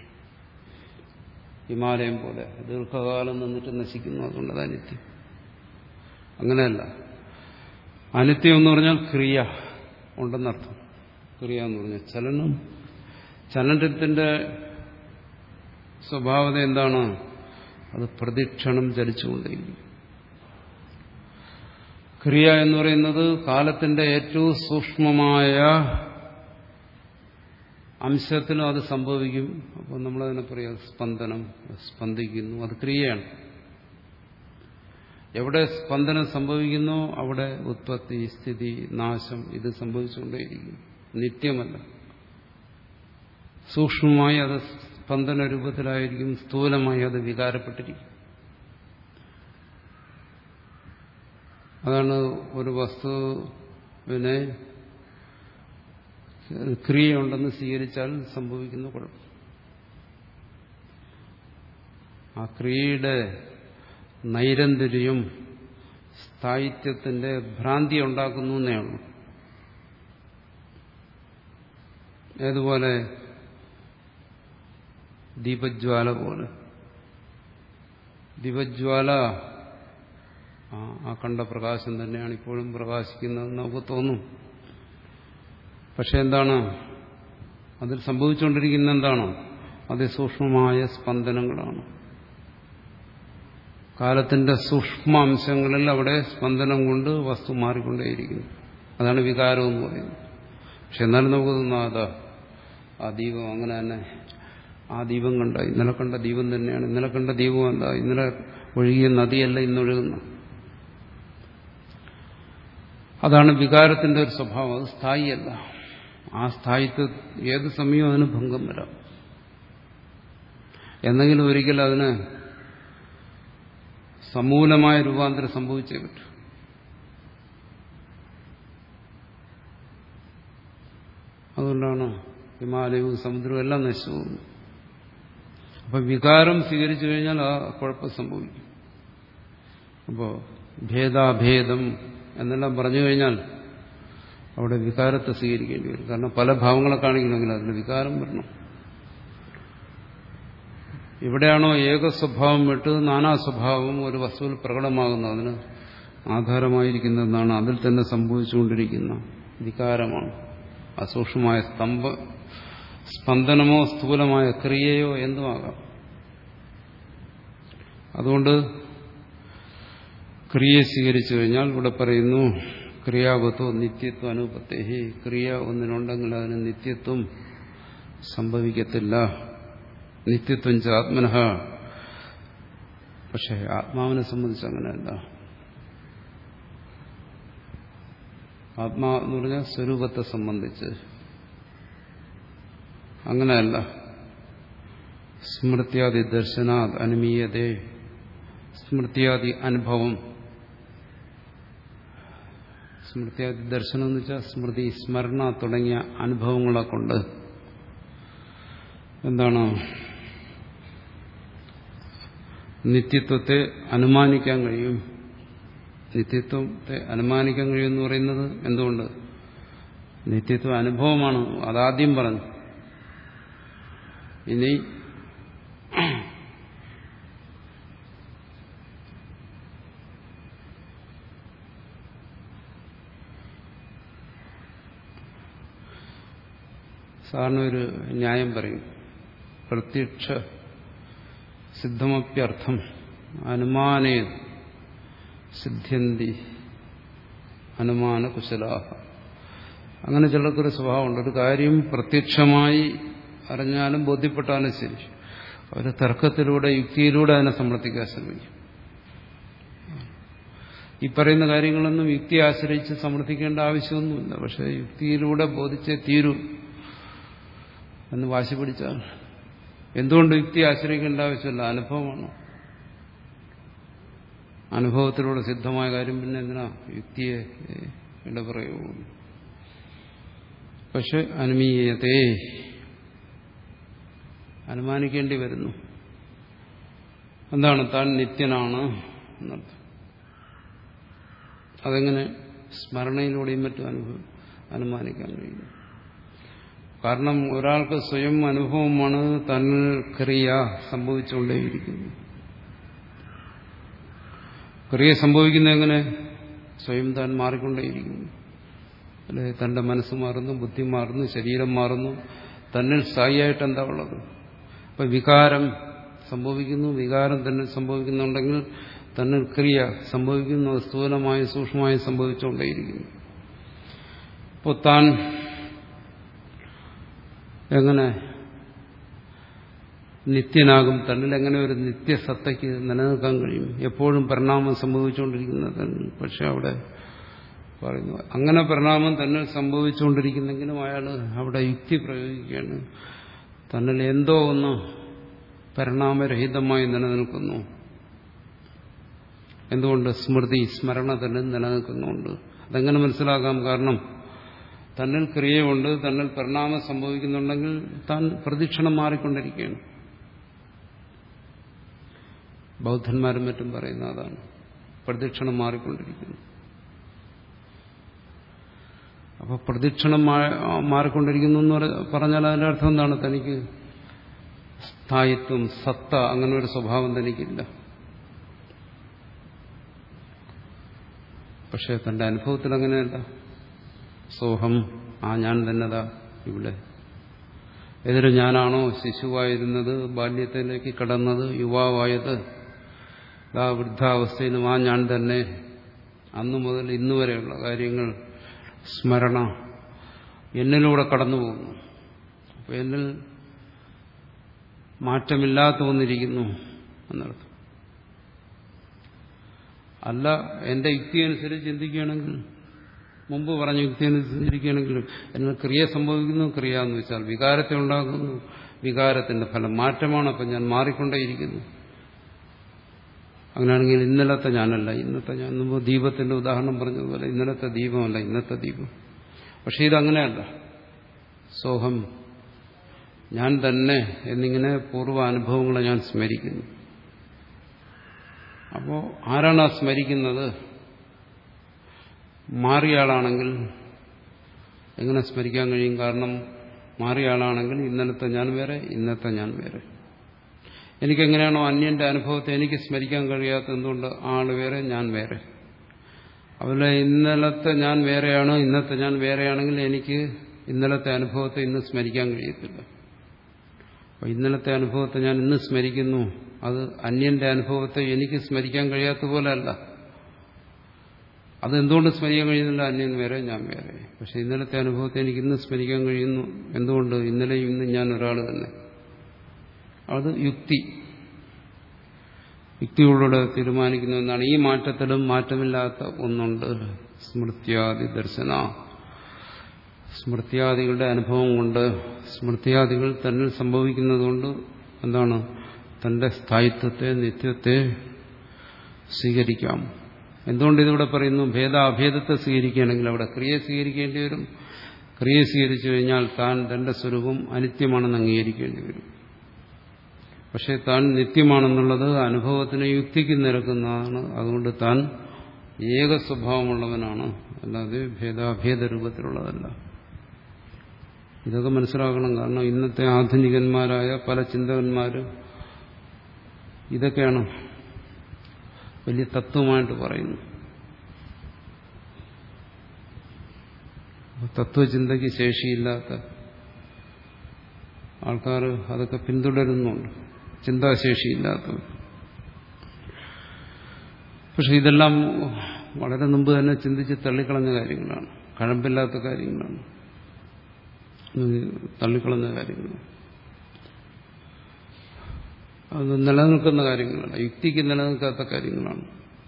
ഹിമാലയം പോലെ ദീർഘകാലം നിന്നിട്ട് നശിക്കുന്നു, അതുകൊണ്ടത് അനിത്യം. അങ്ങനെയല്ല. അനിത്യം എന്ന് പറഞ്ഞാൽ ക്രിയ ഉണ്ടെന്നർത്ഥം. ക്രിയ എന്ന് പറഞ്ഞാൽ ചലനം. ചലനത്തിന്റെ സ്വഭാവത എന്താണ്? അത് പ്രതിക്ഷണം ചലിച്ചുകൊണ്ടേയിരിക്കും. ക്രിയ എന്ന് പറയുന്നത് കാലത്തിന്റെ ഏറ്റവും സൂക്ഷ്മമായ അംശത്തിനും അത് സംഭവിക്കും. അപ്പോൾ നമ്മളതിനെ പറയാം സ്പന്ദനം, സ്പന്ദിക്കുന്നു, അത് ക്രിയയാണ്. എവിടെ സ്പന്ദനം സംഭവിക്കുന്നോ അവിടെ ഉത്പത്തി, സ്ഥിതി, നാശം ഇത് സംഭവിച്ചുകൊണ്ടേയിരിക്കും. നിത്യമല്ല. സൂക്ഷ്മമായി അത് സ്പന്ദന രൂപത്തിലായിരിക്കും, സ്ഥൂലമായി അത് വികാരപ്പെട്ടിരിക്കും. അതാണ് ഒരു വസ്തുവിനെ ക്രിയയുണ്ടെന്ന് സ്വീകരിച്ചാൽ സംഭവിക്കുന്ന കുഴപ്പം. ആ ക്രിയയുടെ നൈരന്തര്യം സ്ഥായിത്വത്തിന്റെ ഭ്രാന്തി ഉണ്ടാക്കുന്നു എന്നേ ഉള്ളൂ. ഏതുപോലെ? ദീപജ്വാല പോലെ. ദീപജ്വാല ആ ആ കണ്ട പ്രകാശം തന്നെയാണ് ഇപ്പോഴും പ്രകാശിക്കുന്നതെന്ന് നമുക്ക് തോന്നും. പക്ഷെ എന്താണ് അതിൽ സംഭവിച്ചുകൊണ്ടിരിക്കുന്ന എന്താണ്? അതിസൂക്ഷ്മമായ സ്പന്ദനങ്ങളാണ്. കാലത്തിന്റെ സൂക്ഷ്മാംശങ്ങളിൽ അവിടെ സ്പന്ദനം കൊണ്ട് വസ്തു മാറിക്കൊണ്ടേയിരിക്കുന്നു. അതാണ് വികാരം എന്ന് പറയുന്നത്. പക്ഷെ എന്നാലും നമുക്ക് തോന്നാതെ ആ ദീപം അങ്ങനെ തന്നെ, ആ ദീപം കണ്ട ഇന്നലെ കണ്ട ദീപം തന്നെയാണ്, ഇന്നലെ കണ്ട ദീപം എന്താ, ഇന്നലെ ഒഴുകിയ നദിയല്ല ഇന്നൊഴുകുന്ന. അതാണ് വികാരത്തിന്റെ ഒരു സ്വഭാവം. അത് സ്ഥായിയല്ല. ആ സ്ഥായിത്വം ഏത് സമയവും അതിന് ഭംഗം വരാം. എന്നെങ്കിലും ഒരിക്കലും അതിന് സമൂലമായ രൂപാന്തരം സംഭവിച്ചേ പറ്റൂ. അതുകൊണ്ടാണ് ഹിമാലയവും സമുദ്രവും എല്ലാം നശിച്ചു പോകുന്നത്. അപ്പൊ വികാരം സ്വീകരിച്ചു കഴിഞ്ഞാൽ ആ കുഴപ്പം സംഭവിക്കും. അപ്പോൾ ഭേദാഭേദം എന്നെല്ലാം പറഞ്ഞു കഴിഞ്ഞാൽ അവിടെ വികാരത്തെ സ്വീകരിക്കേണ്ടി വരും. കാരണം പല ഭാവങ്ങളെ കാണിക്കണമെങ്കിൽ അതിന് വികാരം വരണം. എവിടെയാണോ ഏക സ്വഭാവം വിട്ട് നാനാ സ്വഭാവം ഒരു വസ്തുവിൽ പ്രകടമാകുന്നത്, അതിന് ആധാരമായിരിക്കുന്നതെന്നാണ് അതിൽ തന്നെ സംഭവിച്ചുകൊണ്ടിരിക്കുന്ന വികാരമാണ്. അസൂക്ഷ്മമായ സ്തംഭ സ്പന്ദനമോ സ്ഥൂലമായ ക്രിയയോ എന്തുമാകാം. അതുകൊണ്ട് ക്രിയയെ സ്വീകരിച്ചു കഴിഞ്ഞാൽ ഇവിടെ പറയുന്നു ക്രിയാവത്തോ നിത്യത്വം അനുപത്തേഹി. ക്രിയ ഒന്നിനുണ്ടെങ്കിൽ അതിന് നിത്യത്വം സംഭവിക്കത്തില്ല. നിത്യത്വം ച ആത്മനഃ. പക്ഷെ ആത്മാവിനെ സംബന്ധിച്ച് അങ്ങനെയല്ല. ആത്മാ എന്ന് പറഞ്ഞാൽ സ്വരൂപത്തെ സംബന്ധിച്ച് അങ്ങനെയല്ല. സ്മൃത്യാദി ദർശനാത് അനുമീയതേ. സ്മൃത്യാദി അനുഭവം, സ്മൃത്യാദി ദർശനം എന്ന് വെച്ചാൽ സ്മൃതി, സ്മരണ തുടങ്ങിയ അനുഭവങ്ങളെ കൊണ്ട് എന്താണ് നിത്യത്വത്തെ അനുമാനിക്കാൻ കഴിയും. നിത്യത്വത്തെ അനുമാനിക്കാൻ കഴിയുമെന്ന് പറയുന്നത് എന്തുകൊണ്ട്? നിത്യത്വം അനുഭവമാണ്. അതാദ്യം പറഞ്ഞു. ഇനി സാറിന് ഒരു ന്യായം പറയും. പ്രത്യക്ഷ സിദ്ധമപ്യർത്ഥം അനുമാനേ സിദ്ധ്യന്തി അനുമാന കുശലാഹ. അങ്ങനെ ചിലർക്കൊരു സ്വഭാവമുണ്ട്. ഒരു കാര്യം പ്രത്യക്ഷമായി അറിഞ്ഞാലും ബോധ്യപ്പെട്ടാലും ശരി, അവർ തർക്കത്തിലൂടെ യുക്തിയിലൂടെ അതിനെ സമർത്ഥിക്കാൻ ശ്രമിക്കും. ഈ പറയുന്ന കാര്യങ്ങളൊന്നും യുക്തി ആശ്രയിച്ച് സമർത്ഥിക്കേണ്ട ആവശ്യമൊന്നുമില്ല. പക്ഷെ യുക്തിയിലൂടെ ബോധിച്ചേ തീരൂ എന്ന് വാശി പിടിച്ചാൽ എന്തുകൊണ്ട് യുക്തി ആശ്രയിക്കേണ്ട ആവശ്യമില്ല? അനുഭവമാണ്. അനുഭവത്തിലൂടെ സിദ്ധമായ കാര്യം പിന്നെ എന്തിനാ യുക്തിയെ ഇടപറയുള്ളൂ? പക്ഷെ അനുമീയതേ, അനുമാനിക്കേണ്ടി വരുന്നു. എന്താണ്? താൻ നിത്യനാണ് എന്നർത്ഥം. അതെങ്ങനെ? സ്മരണയിലൂടെയും മറ്റും അനുഭവം അനുമാനിക്കാൻ കഴിയും. കാരണം ഒരാൾക്ക് സ്വയം അനുഭവമാണ് തന്നിൽ ക്രിയ സംഭവിച്ചുകൊണ്ടേയിരിക്കുന്നു. ക്രിയ സംഭവിക്കുന്ന എങ്ങനെ? സ്വയം താൻ മാറിക്കൊണ്ടേയിരിക്കുന്നു. അല്ലെ, തന്റെ മനസ്സ് മാറുന്നു, ബുദ്ധി മാറുന്നു, ശരീരം മാറുന്നു. തന്നിൽ സ്ഥായിയായിട്ട് എന്താ ഉള്ളത്? അപ്പൊ വികാരം സംഭവിക്കുന്നു. വികാരം തന്നെ സംഭവിക്കുന്നുണ്ടെങ്കിൽ തന്നിൽ ക്രിയ സംഭവിക്കുന്നു. സ്ഥൂലമായി സൂക്ഷ്മമായി സംഭവിച്ചുകൊണ്ടേയിരിക്കുന്നു. അപ്പോൾ താൻ എങ്ങനെ നിത്യനാകും? തന്നിൽ എങ്ങനെ ഒരു നിത്യസത്തയ്ക്ക് നിലനിൽക്കാൻ കഴിയും? എപ്പോഴും പരിണാമം സംഭവിച്ചുകൊണ്ടിരിക്കുന്ന തന്നിൽ. പക്ഷെ അവിടെ പറയുന്നു അങ്ങനെ പരിണാമം തന്നിൽ സംഭവിച്ചുകൊണ്ടിരിക്കുന്നെങ്കിലും അയാൾ അവിടെ യുക്തി പ്രയോഗിക്കുകയാണ്. തന്നിൽ എന്തോ ഒന്ന് പരിണാമരഹിതമായി നിലനിൽക്കുന്നു. എന്തുകൊണ്ട്? സ്മൃതി, സ്മരണ തന്നെ നിലനിൽക്കുന്നുണ്ട്. അതെങ്ങനെ മനസ്സിലാക്കാം? കാരണം തന്നിൽ ക്രിയയുണ്ട്, തന്നിൽ പരിണാമം സംഭവിക്കുന്നുണ്ടെങ്കിൽ താൻ പ്രദക്ഷിണം മാറിക്കൊണ്ടിരിക്കുകയാണ്. ബൗദ്ധന്മാരും മറ്റും പറയുന്ന അതാണ്. പ്രദക്ഷിണം മാറിക്കൊണ്ടിരിക്കുന്നു. അപ്പൊ പ്രദക്ഷിണം മാറിക്കൊണ്ടിരിക്കുന്നു എന്ന് പറഞ്ഞാൽ അതിന്റെ അർത്ഥം എന്താണ്? തനിക്ക് സ്ഥായിത്വം, സത്ത, അങ്ങനെ ഒരു സ്വഭാവം തനിക്കില്ല. പക്ഷെ തന്റെ അനുഭവത്തിൽ അങ്ങനെയല്ല. സോഹം, ആ ഞാൻ തന്നെതാ ഇവിടെ. ഏതൊരു ഞാനാണോ ശിശുവായിരുന്നത്, ബാല്യത്തിലേക്ക് കടന്നത്, യുവാവായത്, ആ വൃദ്ധാവസ്ഥയിലും ആ ഞാൻ തന്നെ അന്നു മുതൽ ഇന്നു വരെയുള്ള കാര്യങ്ങൾ സ്മരണ എന്നിലൂടെ കടന്നു പോകുന്നു. അപ്പോൾ എന്നിൽ മാറ്റമില്ലാത്ത ഒന്നിരിക്കുന്നു എന്നർത്ഥം. അല്ല, എന്റെ യുക്തി അനുസരിച്ച് ചിന്തിക്കുകയാണെങ്കിൽ, മുമ്പ് പറഞ്ഞ യുക്തി അനുസരിച്ച് ചിന്തിക്കുകയാണെങ്കിലും എന്നാൽ ക്രിയ സംഭവിക്കുന്നു. ക്രിയ എന്ന് വെച്ചാൽ വികാരത്തെ ഉണ്ടാക്കുന്നു. വികാരത്തിന്റെ ഫലം മാറ്റമാണ്. അപ്പം ഞാൻ മാറിക്കൊണ്ടേയിരിക്കുന്നു. അങ്ങനെയാണെങ്കിൽ ഇന്നലത്തെ ഞാനല്ല ഇന്നത്തെ ഞാൻ. മുമ്പ് ദീപത്തിന്റെ ഉദാഹരണം പറഞ്ഞതുപോലെ ഇന്നലത്തെ ദീപമല്ല ഇന്നത്തെ ദീപം. പക്ഷെ ഇതങ്ങനെയല്ല. സോഹം, ഞാൻ തന്നെ എന്നിങ്ങനെ പൂർവ്വ അനുഭവങ്ങളെ ഞാൻ സ്മരിക്കുന്നു. അപ്പോൾ ആരാണ് ആ സ്മരിക്കുന്നത്? മാറിയ ആളാണെങ്കിൽ എങ്ങനെ സ്മരിക്കാൻ കഴിയും? കാരണം മാറിയ ആളാണെങ്കിൽ ഇന്നലത്തെ ഞാൻ വേറെ, ഇന്നത്തെ ഞാൻ വേറെ. എനിക്കെങ്ങനെയാണോ അന്യന്റെ അനുഭവത്തെ എനിക്ക് സ്മരിക്കാൻ കഴിയാത്ത എന്തുകൊണ്ട്? ആൾ വേറെ, ഞാൻ വേറെ. അതുപോലെ ഇന്നലത്തെ ഞാൻ വേറെയാണ്, ഇന്നത്തെ ഞാൻ വേറെയാണെങ്കിൽ എനിക്ക് ഇന്നലത്തെ അനുഭവത്തെ ഇന്ന് സ്മരിക്കാൻ കഴിയത്തില്ല. അപ്പോൾ ഇന്നലത്തെ അനുഭവത്തെ ഞാൻ ഇന്ന് സ്മരിക്കുന്നു. അത് അന്യന്റെ അനുഭവത്തെ എനിക്ക് സ്മരിക്കാൻ കഴിയാത്ത പോലെ അല്ല. അതെന്തുകൊണ്ട് സ്മരിക്കാൻ കഴിയുന്നില്ല? അന്യൻ വേറെ, ഞാൻ വേറെ. പക്ഷെ ഇന്നലത്തെ അനുഭവത്തെ എനിക്ക് ഇന്ന് സ്മരിക്കാൻ കഴിയുന്നു. എന്തുകൊണ്ട്? ഇന്നലെയും ഇന്നും ഞാൻ ഒരാൾ തന്നെ. അത് യുക്തി യുക്തിയോടെ തീരുമാനിക്കുന്ന ഒന്നാണ്. ഈ മാറ്റത്തിലും മാറ്റമില്ലാത്ത ഒന്നുണ്ട്. സ്മൃത്യാദി ദർശന. സ്മൃത്യാദികളുടെ അനുഭവം കൊണ്ട്, സ്മൃത്യാദികൾ തന്നിൽ സംഭവിക്കുന്നതുകൊണ്ട് എന്താണ്? തന്റെ സ്ഥായിത്വത്തെ, നിത്യത്തെ സ്വീകരിക്കാം. എന്തുകൊണ്ട് ഇതിവിടെ പറയുന്നു? ഭേദാഭേദത്തെ സ്വീകരിക്കുകയാണെങ്കിൽ അവിടെ ക്രിയ സ്വീകരിക്കേണ്ടി വരും. ക്രിയ സ്വീകരിച്ചു കഴിഞ്ഞാൽ താൻ തന്റെ സ്വരൂപം അനിത്യമാണെന്ന് അംഗീകരിക്കേണ്ടി വരും. പക്ഷെ താൻ നിത്യമാണെന്നുള്ളത് അനുഭവത്തിന് യുക്തിക്ക് നിരക്കുന്നതാണ്. അതുകൊണ്ട് താൻ ഏക സ്വഭാവമുള്ളവനാണ്, അല്ലാതെ ഭേദാഭേദ രൂപത്തിലുള്ളതല്ല. ഇതൊക്കെ മനസ്സിലാക്കണം. കാരണം ഇന്നത്തെ ആധുനികന്മാരായ പല ചിന്തകന്മാരും ഇതൊക്കെയാണ് വലിയ തത്വമായിട്ട് പറയുന്നു. തത്വചിന്തയ്ക്ക് ശേഷിയില്ലാത്ത ആൾക്കാർ അതൊക്കെ പിന്തുടരുന്നുണ്ട്, ചിന്താശേഷിയില്ലാത്തവർ. പക്ഷെ ഇതെല്ലാം വളരെ മുമ്പ് തന്നെ ചിന്തിച്ച് തള്ളിക്കളഞ്ഞ കാര്യങ്ങളാണ്, കഴമ്പില്ലാത്ത കാര്യങ്ങളാണ്, തള്ളിക്കളഞ്ഞ കാര്യങ്ങളാണ്. അത് നിലനിൽക്കുന്ന കാര്യങ്ങളല്ല, യുക്തിക്ക് നിലനിൽക്കാത്ത കാര്യങ്ങളാണ്.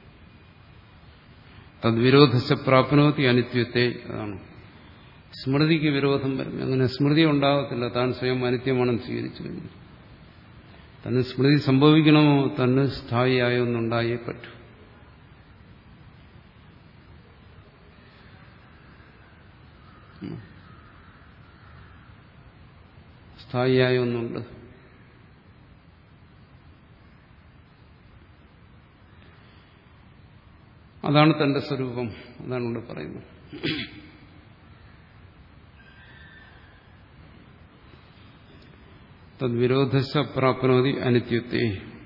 തദ്വിരോധശ പ്രാപ്നോതി അനിത്യത്തെ. അതാണ് സ്മൃതിക്ക് വിരോധം വരും. അങ്ങനെ സ്മൃതി ഉണ്ടാകത്തില്ല താൻ സ്വയം അനിത്യമാണെന്ന് സ്വീകരിച്ചു കഴിഞ്ഞു. തന്നെ സ്മൃതി സംഭവിക്കണമോ? തന്നെ സ്ഥായിയായ ഒന്നുണ്ടായേ പറ്റൂ. സ്ഥായിയായ ഒന്നുണ്ട്. അതാണ് തന്റെ സ്വരൂപം. അതാണ് ഇവിടെ പറയുന്നത്. തദ്വിരോധശ പ്രാപ്നോതി അനിത്യത്തെ.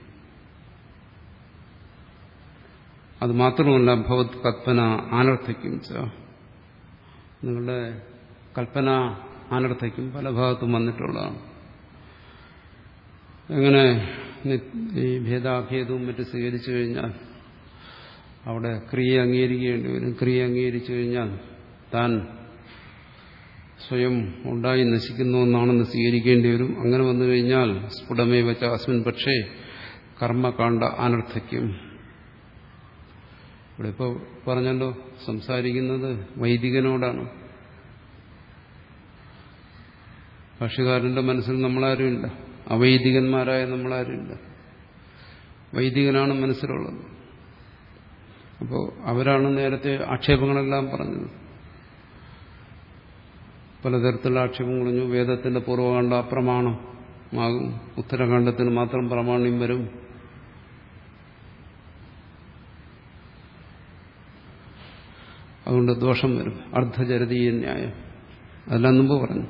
അത് മാത്രമല്ല ഭവത് കൽപ്പന ആനർത്ഥിക്കും. നിങ്ങളുടെ കൽപ്പന അനർത്ഥയ്ക്കും പല ഭാഗത്തും വന്നിട്ടുള്ളതാണ്. എങ്ങനെ ഈ ഭേദാഭേദവും മറ്റും സ്വീകരിച്ചു കഴിഞ്ഞാൽ അവിടെ ക്രിയ അംഗീകരിക്കേണ്ടി വരും. ക്രിയ അംഗീകരിച്ചു കഴിഞ്ഞാൽ താൻ സ്വയം ഉണ്ടായി നശിക്കുന്ന ഒന്നാണെന്ന് സ്വീകരിക്കേണ്ടി വരും. അങ്ങനെ വന്നു കഴിഞ്ഞാൽ സ്ഫുടമേ വച്ച അസ്മിൻ പക്ഷേ കർമ്മകാണ്ഡ അനർത്ഥയ്ക്കും. ഇവിടെ ഇപ്പോൾ പറഞ്ഞല്ലോ, സംസാരിക്കുന്നത് വൈദികനോടാണ്. ഭാഷ്യകാരന്റെ മനസ്സിൽ നമ്മളാരുമില്ല, അവൈദികന്മാരായ നമ്മളാരുമില്ല. വൈദികനാണ് മനസ്സിലുള്ളത്. അപ്പോൾ അവരാണ് നേരത്തെ ആക്ഷേപങ്ങളെല്ലാം പറഞ്ഞത്. പലതരത്തിലുള്ള ആക്ഷേപം പറഞ്ഞു. വേദത്തിന്റെ പൂർവ്വകാണ്ഡ അപ്രമാണമാകും, ഉത്തരകാണ്ഡത്തിന് മാത്രം പ്രാമാണ്യം വരും. അതുകൊണ്ട് ദോഷം വരും. അർദ്ധചരിതീയ ന്യായം അതെല്ലാം മുമ്പ് പറഞ്ഞു.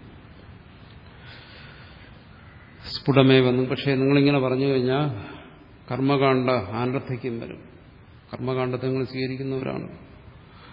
സ്ഫുടമേ വന്നു. പക്ഷേ നിങ്ങളിങ്ങനെ പറഞ്ഞു കഴിഞ്ഞാൽ കർമ്മകാണ്ഡ അനർത്ഥയ്ക്കും വരും. കർമ്മകാണ്ഡത്തെ നിങ്ങൾ സ്വീകരിക്കുന്നവരാണ്.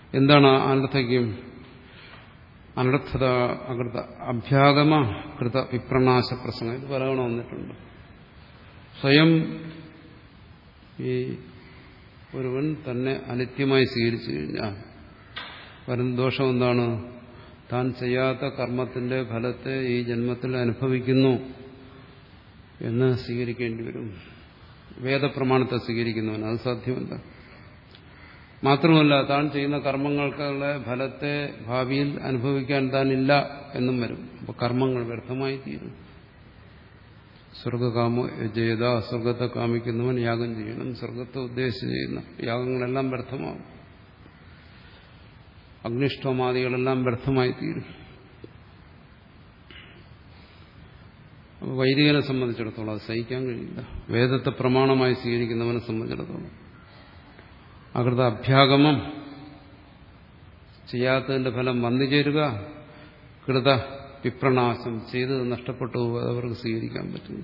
എന്താണ് അനർത്ഥയ്ക്കും? അനർത്ഥത അകൃത അഭ്യാഗമ കൃത വിപ്രണാശ പ്രസംഗം. ഇത് പലവണ വന്നിട്ടുണ്ട്. സ്വയം ഈ ഒരുവൻ തന്നെ അനിത്യമായി സ്വീകരിച്ചു കഴിഞ്ഞാൽ വരുന്ന ദോഷം എന്താണ്? താൻ ചെയ്യാത്ത കർമ്മത്തിന്റെ ഫലത്തെ ഈ ജന്മത്തിൽ അനുഭവിക്കുന്നു എന്ന് സ്വീകരിക്കേണ്ടി വരും. വേദപ്രമാണത്തെ സ്വീകരിക്കുന്നവൻ അത് സാധ്യമല്ല. മാത്രമല്ല, താൻ ചെയ്യുന്ന കർമ്മങ്ങൾക്കുള്ള ഫലത്തെ ഭാവിയിൽ അനുഭവിക്കാൻ താനില്ല എന്നും വരും. അപ്പോൾ കർമ്മങ്ങൾ വ്യർത്ഥമായി തീരും. സ്വർഗകാമോ യജേത, സ്വർഗത്തെ കാമിക്കുന്നവൻ യാഗം ചെയ്യണം. സ്വർഗത്തെ ഉദ്ദേശിച്ച് ചെയ്യുന്ന യാഗങ്ങളെല്ലാം വ്യർത്ഥമാകും. അഗ്നിഷ്ഠോമാദികളെല്ലാം വ്യർത്ഥമായി തീരും. അപ്പോൾ വൈദികനെ സംബന്ധിച്ചിടത്തോളം അത് സഹിക്കാൻ കഴിയില്ല. വേദത്തെ പ്രമാണമായി സ്വീകരിക്കുന്നവനെ സംബന്ധിച്ചിടത്തോളം അകൃത അഭ്യാഗമം ചെയ്യാത്തതിന്റെ ഫലം വന്നു ചേരുക, കൃത വിപ്രണാശം ചെയ്തത് നഷ്ടപ്പെട്ടു പോകുക, അവർക്ക് സ്വീകരിക്കാൻ പറ്റില്ല.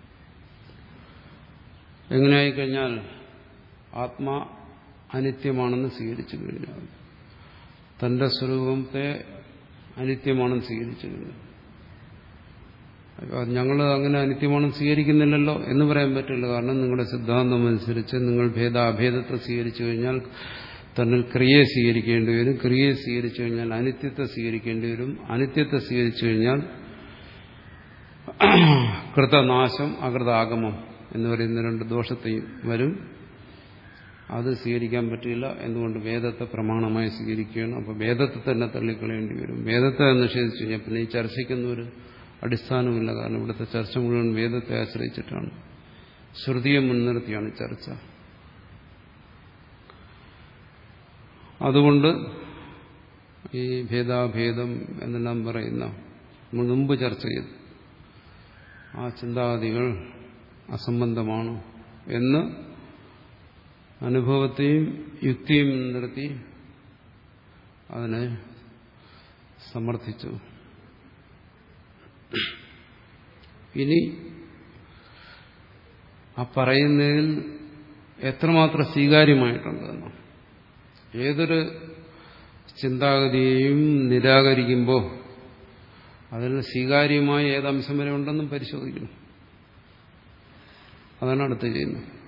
എങ്ങനെയായിക്കഴിഞ്ഞാൽ ആത്മാ അനിത്യമാണെന്ന് സ്വീകരിച്ചു കഴിഞ്ഞാൽ, തന്റെ സ്വരൂപത്തെ അനിത്യമാണെന്ന് സ്വീകരിച്ചു കഴിഞ്ഞാൽ, ഞങ്ങൾ അങ്ങനെ അനിത്യമാണെന്ന് സ്വീകരിക്കുന്നില്ലല്ലോ എന്ന് പറയാൻ പറ്റില്ല. കാരണം നിങ്ങളുടെ സിദ്ധാന്തം അനുസരിച്ച് നിങ്ങൾ ഭേദാഭേദത്തെ സ്വീകരിച്ചു കഴിഞ്ഞാൽ തന്നിൽ ക്രിയയെ സ്വീകരിക്കേണ്ടി വരും. ക്രിയയെ സ്വീകരിച്ചു കഴിഞ്ഞാൽ അനിത്യത്തെ സ്വീകരിക്കേണ്ടി വരും. അനിത്യത്തെ സ്വീകരിച്ചു കഴിഞ്ഞാൽ കൃതനാശം അകൃതാഗമം എന്ന് പറയുന്ന രണ്ട് ദോഷത്തെയും വരും. അത് സ്വീകരിക്കാൻ പറ്റില്ല. എന്തുകൊണ്ട്? വേദത്തെ പ്രമാണമായി സ്വീകരിക്കുകയാണ്. അപ്പോൾ വേദത്തെ തന്നെ തള്ളിക്കളയേണ്ടി വരും. വേദത്തെ നിഷേധിച്ചു കഴിഞ്ഞാൽ പിന്നെ ഈ ചർച്ചയ്ക്കൊന്നും ഒരു അടിസ്ഥാനമില്ല. കാരണം ഇവിടുത്തെ ചർച്ച മുഴുവൻ വേദത്തെ ആശ്രയിച്ചിട്ടാണ്, ശ്രുതിയെ മുൻനിർത്തിയാണ് ചർച്ച. അതുകൊണ്ട് ഈ ഭേദാഭേദം എന്നെല്ലാം പറയുന്ന നമ്മൾ മുമ്പ് ചർച്ച ചെയ്തു ആ ചിന്താഗതികൾ അസംബന്ധമാണ് എന്ന് അനുഭവത്തെയും യുക്തിയും നിർത്തി അതിനെ സമർത്ഥിച്ചു. ഇനി ആ പറയുന്നതിൽ എത്രമാത്രം സ്വീകാര്യമായിട്ടുണ്ടെന്ന്, ഏതൊരു ചിന്താഗതിയെയും നിരാകരിക്കുമ്പോൾ അതിൽ സ്വീകാര്യമായ ഏതംശം വരെ ഉണ്ടെന്നും പരിശോധിക്കണം. അതാണ് അടുത്ത് ചെയ്യുന്നത്.